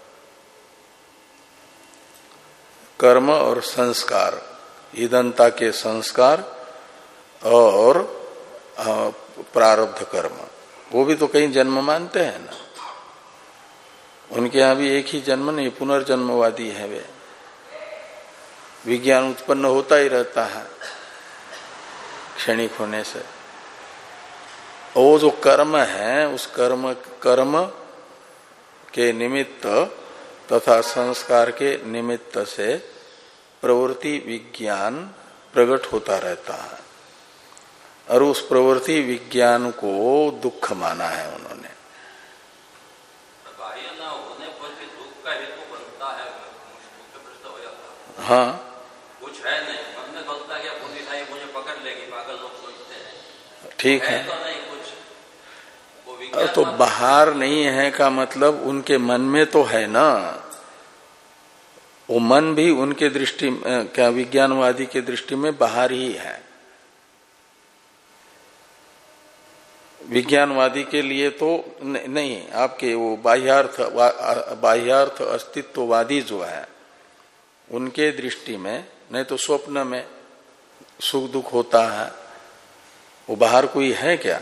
कर्म और संस्कार, ईदंता के संस्कार और प्रारब्ध कर्म, वो भी तो कहीं जन्म मानते हैं ना। उनके यहां भी एक ही जन्म नहीं, पुनर्जन्मवादी है वे। विज्ञान उत्पन्न होता ही रहता है क्षणिक होने से। वो जो कर्म है उस कर्म कर्म के निमित्त तथा संस्कार के निमित्त से प्रवृत्ति विज्ञान प्रकट होता रहता है, और उस प्रवृत्ति विज्ञान को दुख माना है उन्होंने। बाह्य न होने पर भी दुख का हेतु बनता है, मुख्य प्रश्न हो जाता है। हाँ, कुछ है नहीं, मन में बोलता है पुलिस आई मुझे पकड़ लेगी, पागल लोग सोचते हैं। ठीक है, है तो नहीं कुछ, वो और तो बाहर नहीं है का मतलब उनके मन में तो है ना। वो मन भी उनके दृष्टि क्या विज्ञानवादी के दृष्टि में बाहर ही है। विज्ञानवादी के लिए तो नहीं, आपके वो बाह्यार्थ बाह्यार्थ अस्तित्ववादी जो है उनके दृष्टि में, नहीं तो स्वप्न में सुख दुख होता है, वो बाहर कोई है क्या?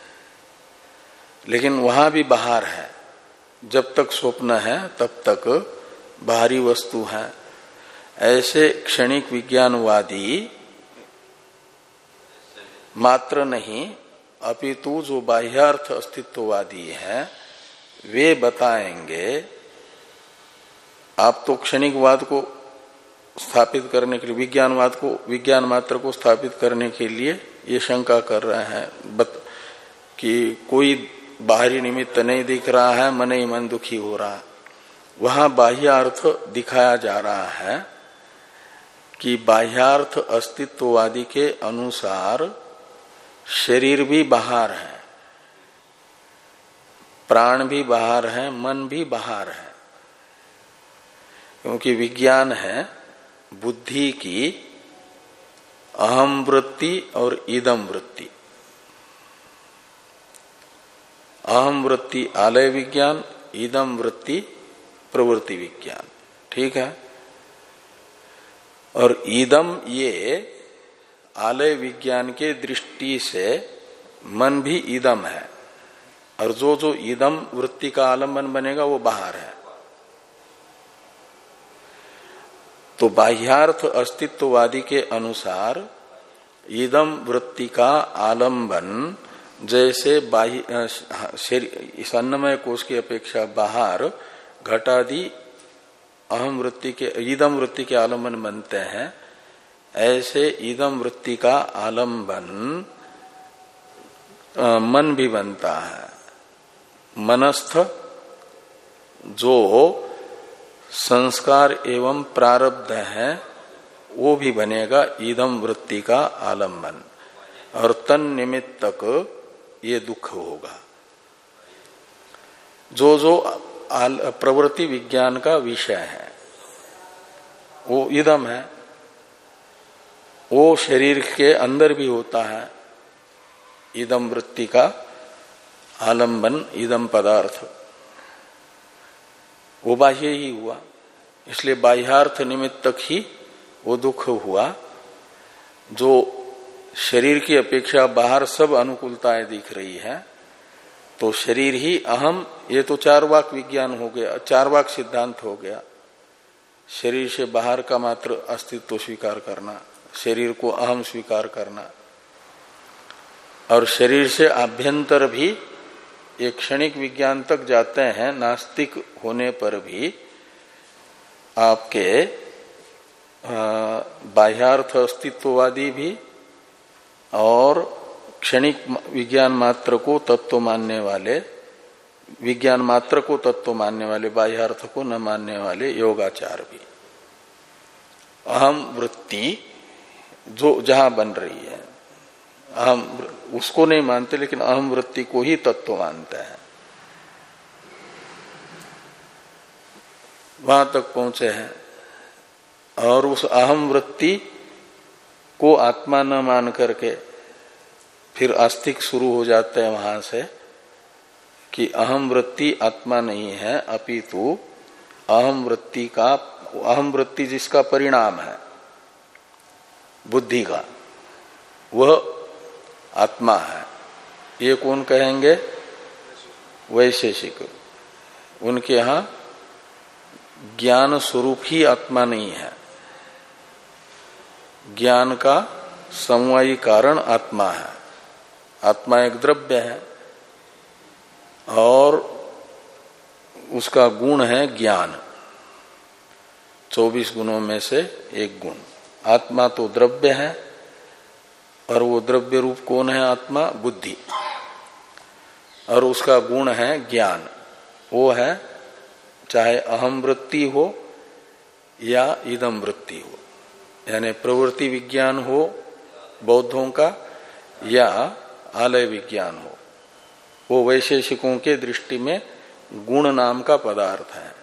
लेकिन वहां भी बाहर है। जब तक स्वप्न है तब तक बाहरी वस्तु है। ऐसे क्षणिक विज्ञानवादी मात्र नहीं अपितु जो बाह्यार्थ अस्तित्ववादी है वे बताएंगे। आप तो क्षणिकवाद को स्थापित करने के लिए, विज्ञानवाद को, विज्ञान मात्र को स्थापित करने के लिए ये शंका कर रहे हैं बत, कि कोई बाहरी निमित्त नहीं दिख रहा है, मन ही मन दुखी हो रहा। वहां बाह्यार्थ दिखाया जा रहा है कि बाह्यार्थ अस्तित्ववादी के अनुसार शरीर भी बाहर है, प्राण भी बाहर है, मन भी बाहर है। क्योंकि विज्ञान है बुद्धि की अहम वृत्ति और इदम वृत्ति, अहम वृत्ति आलय विज्ञान, इदम वृत्ति प्रवृत्ति विज्ञान। ठीक है। और इदम ये आलय विज्ञान के दृष्टि से मन भी इदम है, और जो जो इदम वृत्ति का आलम्बन बनेगा वो बाहर है। तो बाह्यार्थ अस्तित्ववादी के अनुसार इदम वृत्ति का आलम्बन जैसे बाह्य इस अन्नमय कोश की अपेक्षा बाहर घटादि अहम वृत्ति के इदम वृत्ति के आलम्बन बनते हैं, ऐसे इदम वृत्ति का आलम्बन मन भी बनता है। मनस्थ जो संस्कार एवं प्रारब्ध है वो भी बनेगा इदम वृत्ति का आलम्बन, और तन निमित्तक ये दुख होगा। जो जो प्रवृत्ति विज्ञान का विषय है वो इदम है, वो शरीर के अंदर भी होता है। इदम वृत्ति का आलम्बन इदम पदार्थ वो बाह्य ही हुआ, इसलिए बाह्यार्थ निमित्तक ही वो दुख हुआ। जो शरीर की अपेक्षा बाहर सब अनुकूलताएं दिख रही है, तो शरीर ही अहम, ये तो चार वाक विज्ञान हो गया, चार वाक सिद्धांत हो गया। शरीर से बाहर का मात्र अस्तित्व स्वीकार करना, शरीर को अहम स्वीकार करना, और शरीर से आभ्यंतर भी एक क्षणिक विज्ञान तक जाते हैं। नास्तिक होने पर भी आपके बाह्यार्थ अस्तित्ववादी भी और क्षणिक विज्ञान मात्र को तत्व मानने वाले, विज्ञान मात्र को तत्व मानने वाले, बाह्यार्थ को न मानने वाले योगाचार भी अहम वृत्ति जो जहां बन रही है, अहम उसको नहीं मानते, लेकिन अहम वृत्ति को ही तत्व मानते हैं। वहां तक पहुंचे हैं, और उस अहम वृत्ति को आत्मा न मान करके फिर आस्तिक शुरू हो जाते हैं वहां से कि अहम वृत्ति आत्मा नहीं है, अपितु अहम वृत्ति का, अहम वृत्ति जिसका परिणाम है बुद्धि का, वह आत्मा है। ये कौन कहेंगे? वैशेषिक। उनके यहां ज्ञान स्वरूप ही आत्मा नहीं है, ज्ञान का समवायी कारण आत्मा है। आत्मा एक द्रव्य है और उसका गुण है ज्ञान, चौबीस गुणों में से एक गुण। आत्मा तो द्रव्य है, और वो द्रव्य रूप कौन है? आत्मा, बुद्धि, और उसका गुण है ज्ञान। वो है चाहे अहम वृत्ति हो या इदम वृत्ति हो, यानी प्रवृत्ति विज्ञान हो बौद्धों का या आलय विज्ञान हो, वो वैशेषिकों के दृष्टि में गुण नाम का पदार्थ है।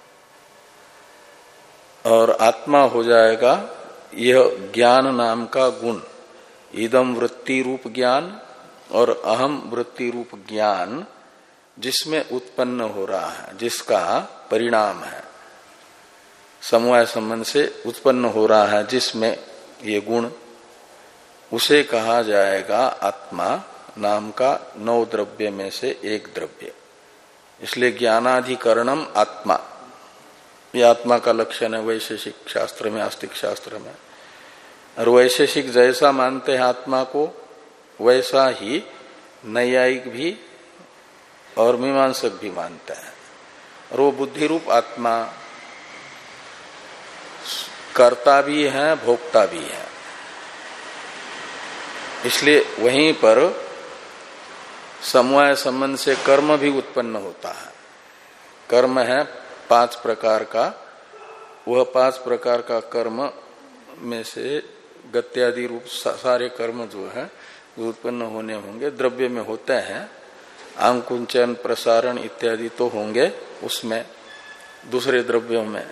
और आत्मा हो जाएगा यह ज्ञान नाम का गुण, इदम वृत्ति रूप ज्ञान और अहम वृत्ति रूप ज्ञान जिसमें उत्पन्न हो रहा है, जिसका परिणाम है, समवाय संबंध से उत्पन्न हो रहा है जिसमें ये गुण, उसे कहा जाएगा आत्मा नाम का नौ द्रव्य में से एक द्रव्य। इसलिए ज्ञानाधिकरणम आत्मा, ये आत्मा का लक्षण है वैशेषिक शास्त्र में, आस्तिक शास्त्र में। और वैशेषिक जैसा मानते हैं आत्मा को, वैसा ही नैयायिक भी और मीमांसक भी मानते हैं। और वो बुद्धि रूप आत्मा कर्ता भी है, भोक्ता भी है। इसलिए वहीं पर समवाय संबंध से कर्म भी उत्पन्न होता है। कर्म है पांच प्रकार का, वह पांच प्रकार का कर्म में से गत्यादि रूप सारे कर्म जो है जो उत्पन्न होने होंगे द्रव्य में होते हैं। आंकुंचन, प्रसारण इत्यादि तो होंगे उसमें, दूसरे द्रव्यों में।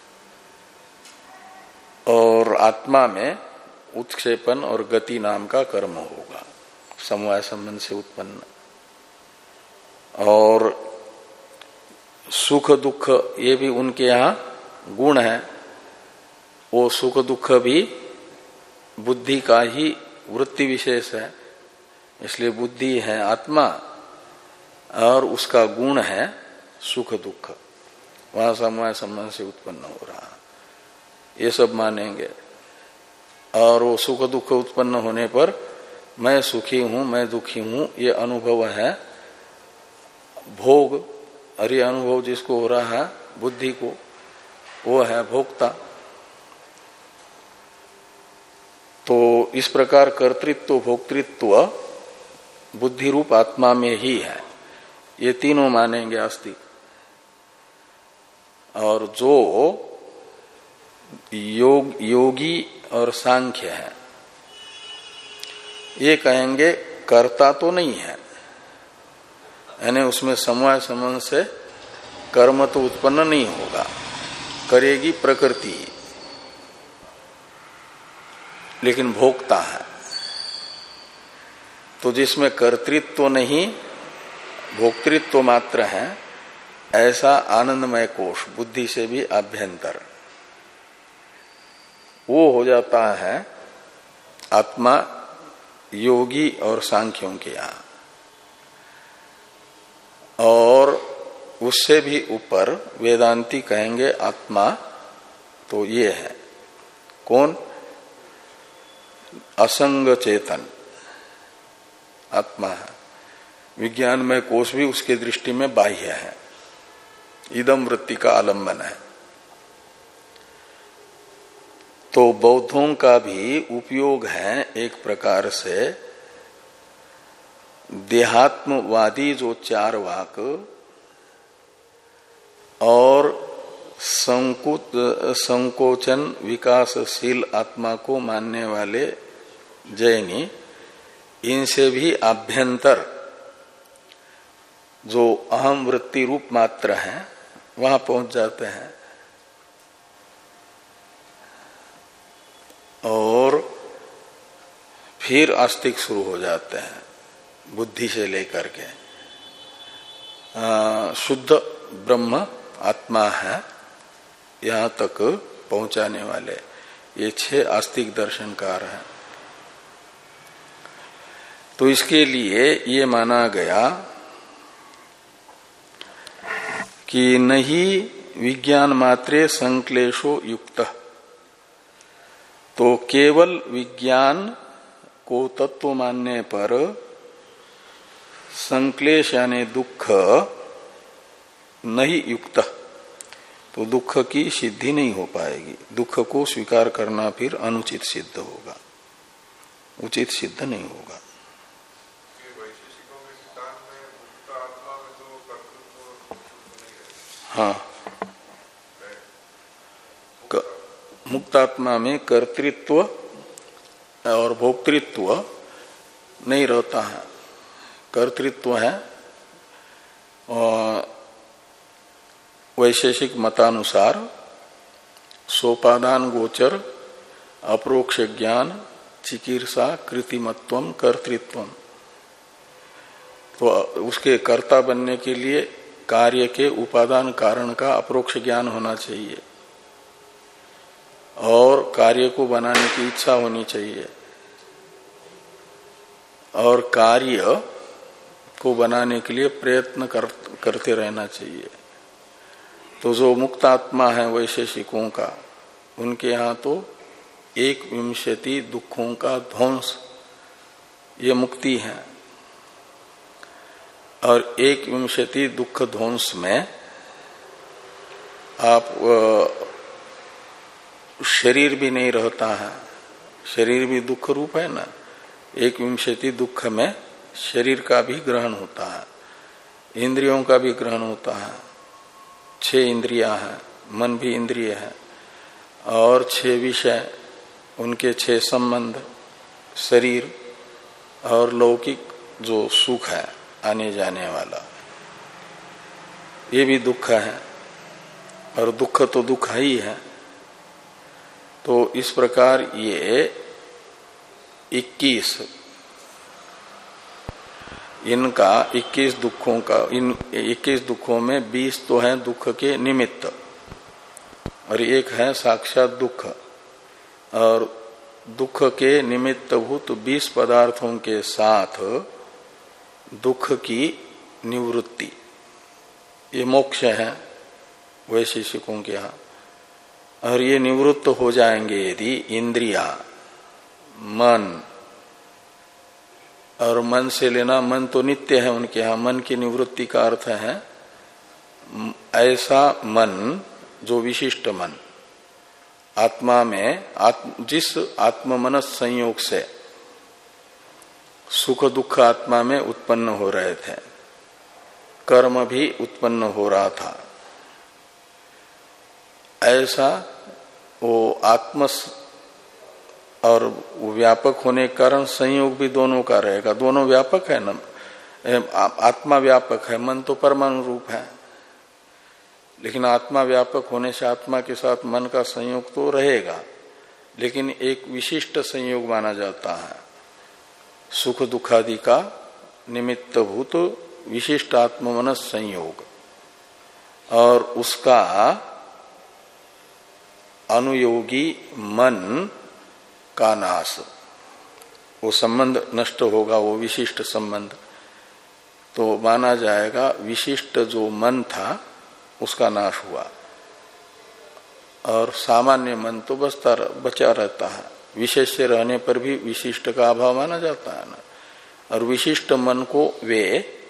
और आत्मा में उत्क्षेपण और गति नाम का कर्म होगा समवाय संबंध से उत्पन्न। और सुख दुख ये भी उनके यहाँ गुण है। वो सुख दुख भी बुद्धि का ही वृत्ति विशेष है, इसलिए बुद्धि है आत्मा और उसका गुण है सुख दुख, वहां समवाय संबंध से उत्पन्न हो रहा है, ये सब मानेंगे। और वो सुख दुख उत्पन्न होने पर मैं सुखी हूं मैं दुखी हूं ये अनुभव है भोग, और ये अनुभव जिसको हो रहा है बुद्धि को, वो है भोक्ता। तो इस प्रकार कर्तृत्व भोक्तृत्व बुद्धि रूप आत्मा में ही है, ये तीनों मानेंगे आस्तिक। और जो योग योगी और सांख्य है ये कहेंगे कर्ता तो नहीं है, यानी उसमें समवाय संबंध से कर्म तो उत्पन्न नहीं होगा, करेगी प्रकृति, लेकिन भोक्ता है। तो जिसमें कर्तृत्व तो नहीं भोक्तृत्व तो मात्र है, ऐसा आनंदमय कोश बुद्धि से भी आभ्यंतर वो हो जाता है आत्मा योगी और सांख्यों के यहाँ। और उससे भी ऊपर वेदांती कहेंगे आत्मा तो ये है कौन, असंग चेतन आत्मा है। विज्ञान में कोश भी उसके दृष्टि में बाह्य है, इदम वृत्ति का आलंबन है। तो बौद्धों का भी उपयोग है एक प्रकार से देहात्मवादी जो चार वाक और संकुच संकोचन विकासशील आत्मा को मानने वाले जैनी, इनसे भी आभ्यंतर जो अहम वृत्ति रूप मात्र है वहां पहुंच जाते हैं। और फिर आस्तिक शुरू हो जाते हैं बुद्धि से लेकर के आ, शुद्ध ब्रह्म आत्मा है यहां तक पहुंचाने वाले ये छह आस्तिक दर्शनकार हैं। तो इसके लिए ये माना गया कि नहीं विज्ञान मात्रे संक्लेशो युक्त, तो केवल विज्ञान को तत्व मानने पर संक्लेश यानी दुख नहीं युक्त, तो दुख की सिद्धि नहीं हो पाएगी। दुख को स्वीकार करना फिर अनुचित सिद्ध होगा, उचित सिद्ध नहीं होगा। हाँ, मुक्तात्मा में कर्तृत्व और भोक्तृत्व नहीं रहता है। कर्तृत्व है वैशेषिक मतानुसार सोपादान गोचर अप्रोक्ष ज्ञान चिकीर्षा कृतिमत्वम कर्तृत्वम। तो उसके कर्ता बनने के लिए कार्य के उपादान कारण का अप्रोक्ष ज्ञान होना चाहिए और कार्य को बनाने की इच्छा होनी चाहिए और कार्य को बनाने के लिए प्रयत्न कर, करते रहना चाहिए। तो जो मुक्त आत्मा है वैशेषिकों का, उनके यहाँ तो एक विंशति दुखों का ध्वंस ये मुक्ति है। और एक विंशति दुख ध्वंस में आप शरीर भी नहीं रहता है, शरीर भी दुख रूप है ना। एक विंशति दुख में शरीर का भी ग्रहण होता है, इंद्रियों का भी ग्रहण होता है। छह इंद्रियां हैं, मन भी इंद्रिय है और छह विषय, उनके छह संबंध, शरीर और लौकिक जो सुख है आने जाने वाला, ये भी दुख है। और दुख तो दुख ही है। तो इस प्रकार ये इक्कीस इनका इक्कीस दुखों का इन इक्कीस दुखों में बीस तो हैं दुख के निमित्त और एक है साक्षात दुख। और दुख के निमित्तभूत बीस पदार्थों के साथ दुख की निवृत्ति, ये मोक्ष है वैशेषिकों के यहाँ। और ये निवृत्त हो जाएंगे यदि इंद्रिया, मन, और मन से लेना, मन तो नित्य है उनके यहाँ, मन की निवृत्ति का अर्थ है ऐसा मन जो विशिष्ट मन आत्मा में आत्म, जिस आत्म मनस संयोग से सुख दुख आत्मा में उत्पन्न हो रहे थे, कर्म भी उत्पन्न हो रहा था, ऐसा वो आत्म और व्यापक होने के कारण संयोग भी दोनों का रहेगा। दोनों व्यापक है ना, आत्मा व्यापक है, मन तो परमाणु रूप है, लेकिन आत्मा व्यापक होने से आत्मा के साथ मन का संयोग तो रहेगा, लेकिन एक विशिष्ट संयोग माना जाता है सुख दुखादि का निमित्तभूत विशिष्ट आत्ममनस संयोग, और उसका अनुयोगी मन का नाश, वो संबंध नष्ट होगा, वो विशिष्ट संबंध तो माना जाएगा विशिष्ट जो मन था उसका नाश हुआ, और सामान्य मन तो बचता बचा रहता है। विशेष से रहने पर भी विशिष्ट का अभाव माना जाता है ना, और विशिष्ट मन को वे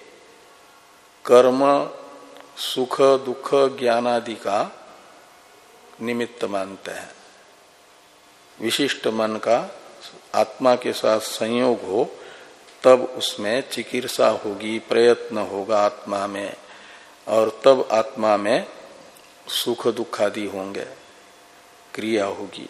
कर्म सुख दुख ज्ञान आदि का निमित्त मानते हैं। विशिष्ट मन का आत्मा के साथ संयोग हो तब उसमें चिकित्सा होगी, प्रयत्न होगा आत्मा में, और तब आत्मा में सुख दुख आदि होंगे, क्रिया होगी।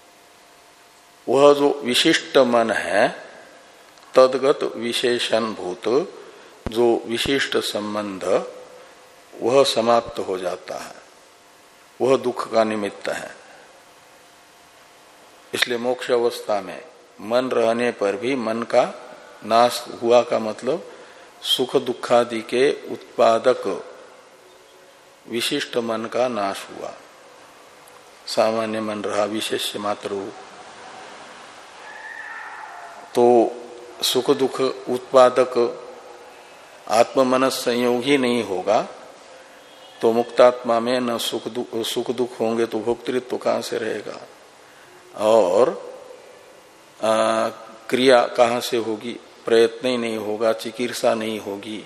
वह जो विशिष्ट मन है तदगत विशेषण भूत जो विशिष्ट संबंध वह समाप्त हो जाता है, वह दुख का निमित्त है। इसलिए मोक्ष अवस्था में मन रहने पर भी मन का नाश हुआ का मतलब सुख दुखादि के उत्पादक विशिष्ट मन का नाश हुआ, सामान्य मन रहा विशेष मात्र। तो सुख दुख उत्पादक आत्ममनस संयोग ही नहीं होगा तो मुक्तात्मा में न सुख दुख सुख दुख होंगे तो भोक्तृत्व कहां से रहेगा, और आ, क्रिया कहां से होगी, प्रयत्न ही नहीं होगा, चिकित्सा नहीं होगी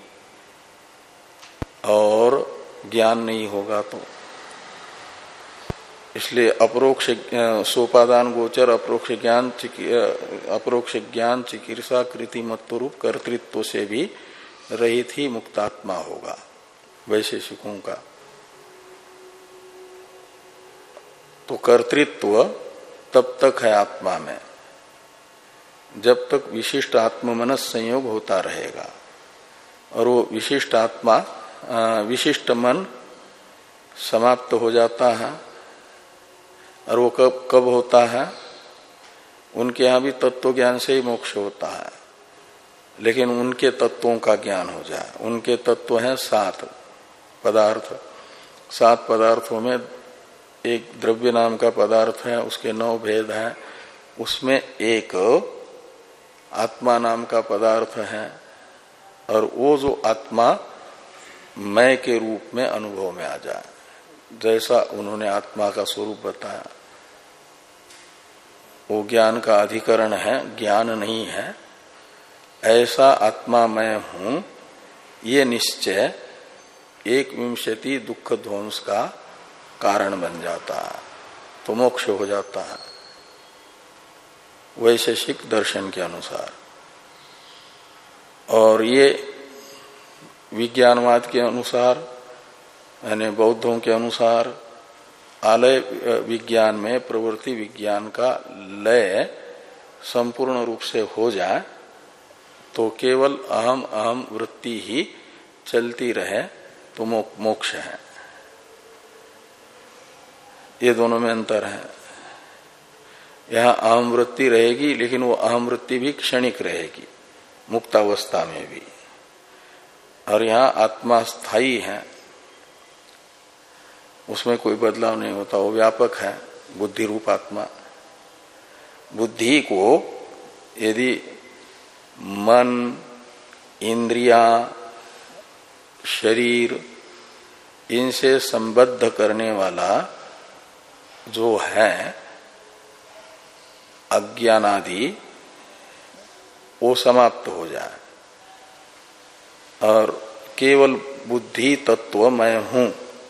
और ज्ञान नहीं होगा। तो इसलिए अपरोक्ष सोपादान गोचर अपरोक्ष ज्ञान अपरोक्ष ज्ञान चिकित्सा कृतिमत्व रूप कर्तृत्व से भी रहित ही मुक्तात्मा होगा वैशेषिकों का। तो कर्तृत्व तब तक है आत्मा में जब तक विशिष्ट आत्ममनस संयोग होता रहेगा, और वो विशिष्ट आत्मा विशिष्ट मन समाप्त हो जाता है। और वो कब कब होता है, उनके यहाँ भी तत्व ज्ञान से ही मोक्ष होता है, लेकिन उनके तत्वों का ज्ञान हो जाए। उनके तत्व हैं सात पदार्थ, सात पदार्थों में एक द्रव्य नाम का पदार्थ है, उसके नौ भेद हैं, उसमें एक आत्मा नाम का पदार्थ है, और वो जो आत्मा मैं के रूप में अनुभव में आ जाए, जैसा उन्होंने आत्मा का स्वरूप बताया, वो ज्ञान का अधिकरण है, ज्ञान नहीं है। ऐसा आत्मा मैं हूं, ये निश्चय एक विंशति दुख ध्वंस का कारण बन जाता है, तो मोक्ष हो जाता है वैशेषिक दर्शन के अनुसार। और ये विज्ञानवाद के अनुसार यानी बौद्धों के अनुसार आलय विज्ञान में प्रवृत्ति विज्ञान का लय संपूर्ण रूप से हो जाए तो केवल अहम अहम वृत्ति ही चलती रहे तो मोक्ष है। ये दोनों में अंतर है। यहाँ अहम वृत्ति रहेगी, लेकिन वो अहम वृत्ति भी क्षणिक रहेगी मुक्तावस्था में भी, और यहाँ आत्मा स्थायी है, उसमें कोई बदलाव नहीं होता, वो व्यापक है बुद्धि रूप आत्मा। बुद्धि को यदि मन, इंद्रिया, शरीर इनसे संबद्ध करने वाला जो है अज्ञान आदि, वो समाप्त हो जाए और केवल बुद्धि तत्व मैं हूं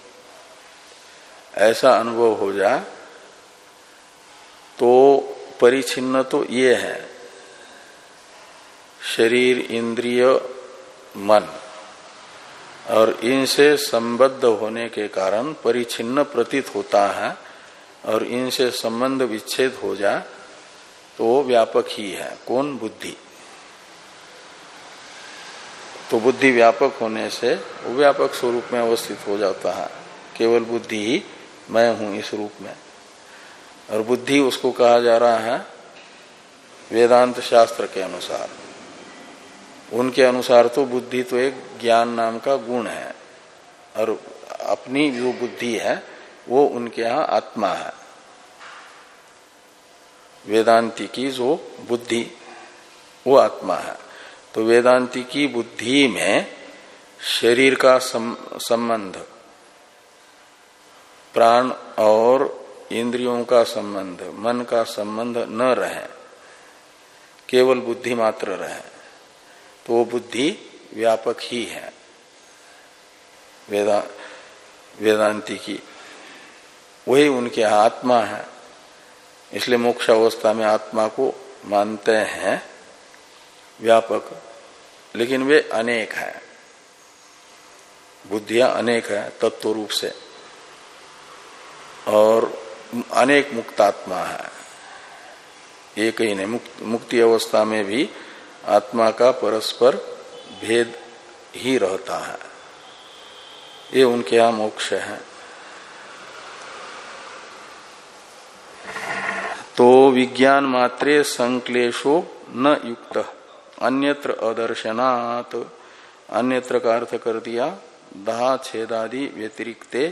ऐसा अनुभव हो जाए, तो परिचिन्न तो ये है शरीर, इंद्रिय, मन, और इनसे संबद्ध होने के कारण परिचिन्न प्रतीत होता है, और इनसे संबंध विच्छेद हो जाए तो वो व्यापक ही है। कौन? बुद्धि। तो बुद्धि व्यापक होने से वो व्यापक स्वरूप में अवस्थित हो जाता है, केवल बुद्धि ही मैं हूं इस रूप में। और बुद्धि उसको कहा जा रहा है वेदांत शास्त्र के अनुसार, उनके अनुसार तो बुद्धि तो एक ज्ञान नाम का गुण है, और अपनी जो बुद्धि है वो उनके यहाँ आत्मा है। वेदांती की जो बुद्धि वो आत्मा है। तो वेदांती की बुद्धि में शरीर का संबंध, प्राण और इंद्रियों का संबंध, मन का संबंध न रहे, केवल बुद्धि मात्र रहे, तो वो बुद्धि व्यापक ही है वेदा वेदांती की, वही उनके आत्मा है। इसलिए मोक्ष अवस्था में आत्मा को मानते हैं व्यापक, लेकिन वे अनेक है, बुद्धियां अनेक है तत्व रूप से, और अनेक मुक्तात्मा है, एक ही नहीं। मुक्त, मुक्ति अवस्था में भी आत्मा का परस्पर भेद ही रहता है, ये उनके यहाँ मोक्ष है। तो विज्ञान मात्रे संक्लेशो न युक्त अन्यत्र अदर्शनात्, अन्यत्र का अर्थ कर दिया दाह छेदादि व्यतिरिक्ते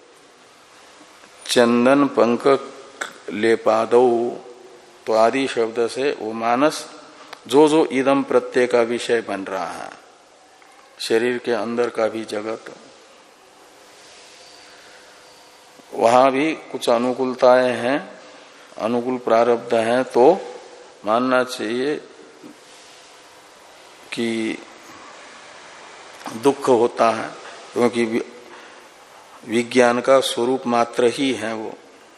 चंदन पंक लेपादौ। तो आदि शब्द से वो मानस जो जो इदम प्रत्यय का विषय बन रहा है, शरीर के अंदर का भी जगत, वहां भी कुछ अनुकूलताएं हैं, अनुकूल प्रारब्ध हैं, तो मानना चाहिए कि दुख होता है, क्योंकि विज्ञान का स्वरूप मात्र ही है वो,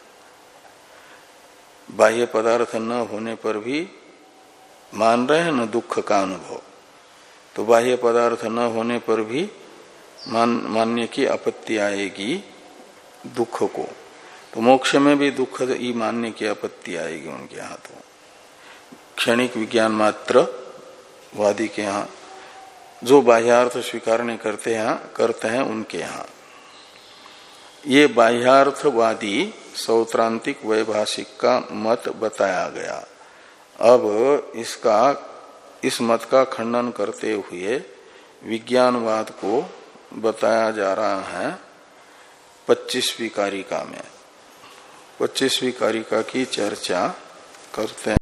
बाह्य पदार्थ न होने पर भी मान रहे हैं न दुख का अनुभव, तो बाह्य पदार्थ न होने पर भी मान मानने की आपत्ति आएगी दुख को। तो मोक्ष में भी दुख ही मानने की आपत्ति आएगी उनके यहाँ। तो क्षणिक विज्ञान मात्र वादी के यहाँ जो बाह्यार्थ स्वीकार नहीं करते हैं करते हैं उनके यहाँ ये बाह्यार्थवादी सौत्रांतिक वैभाषिक का मत बताया गया। अब इसका इस मत का खंडन करते हुए विज्ञानवाद को बताया जा रहा है पच्चीसवीं कारिका में। पच्चीसवीं कारिका की चर्चा करते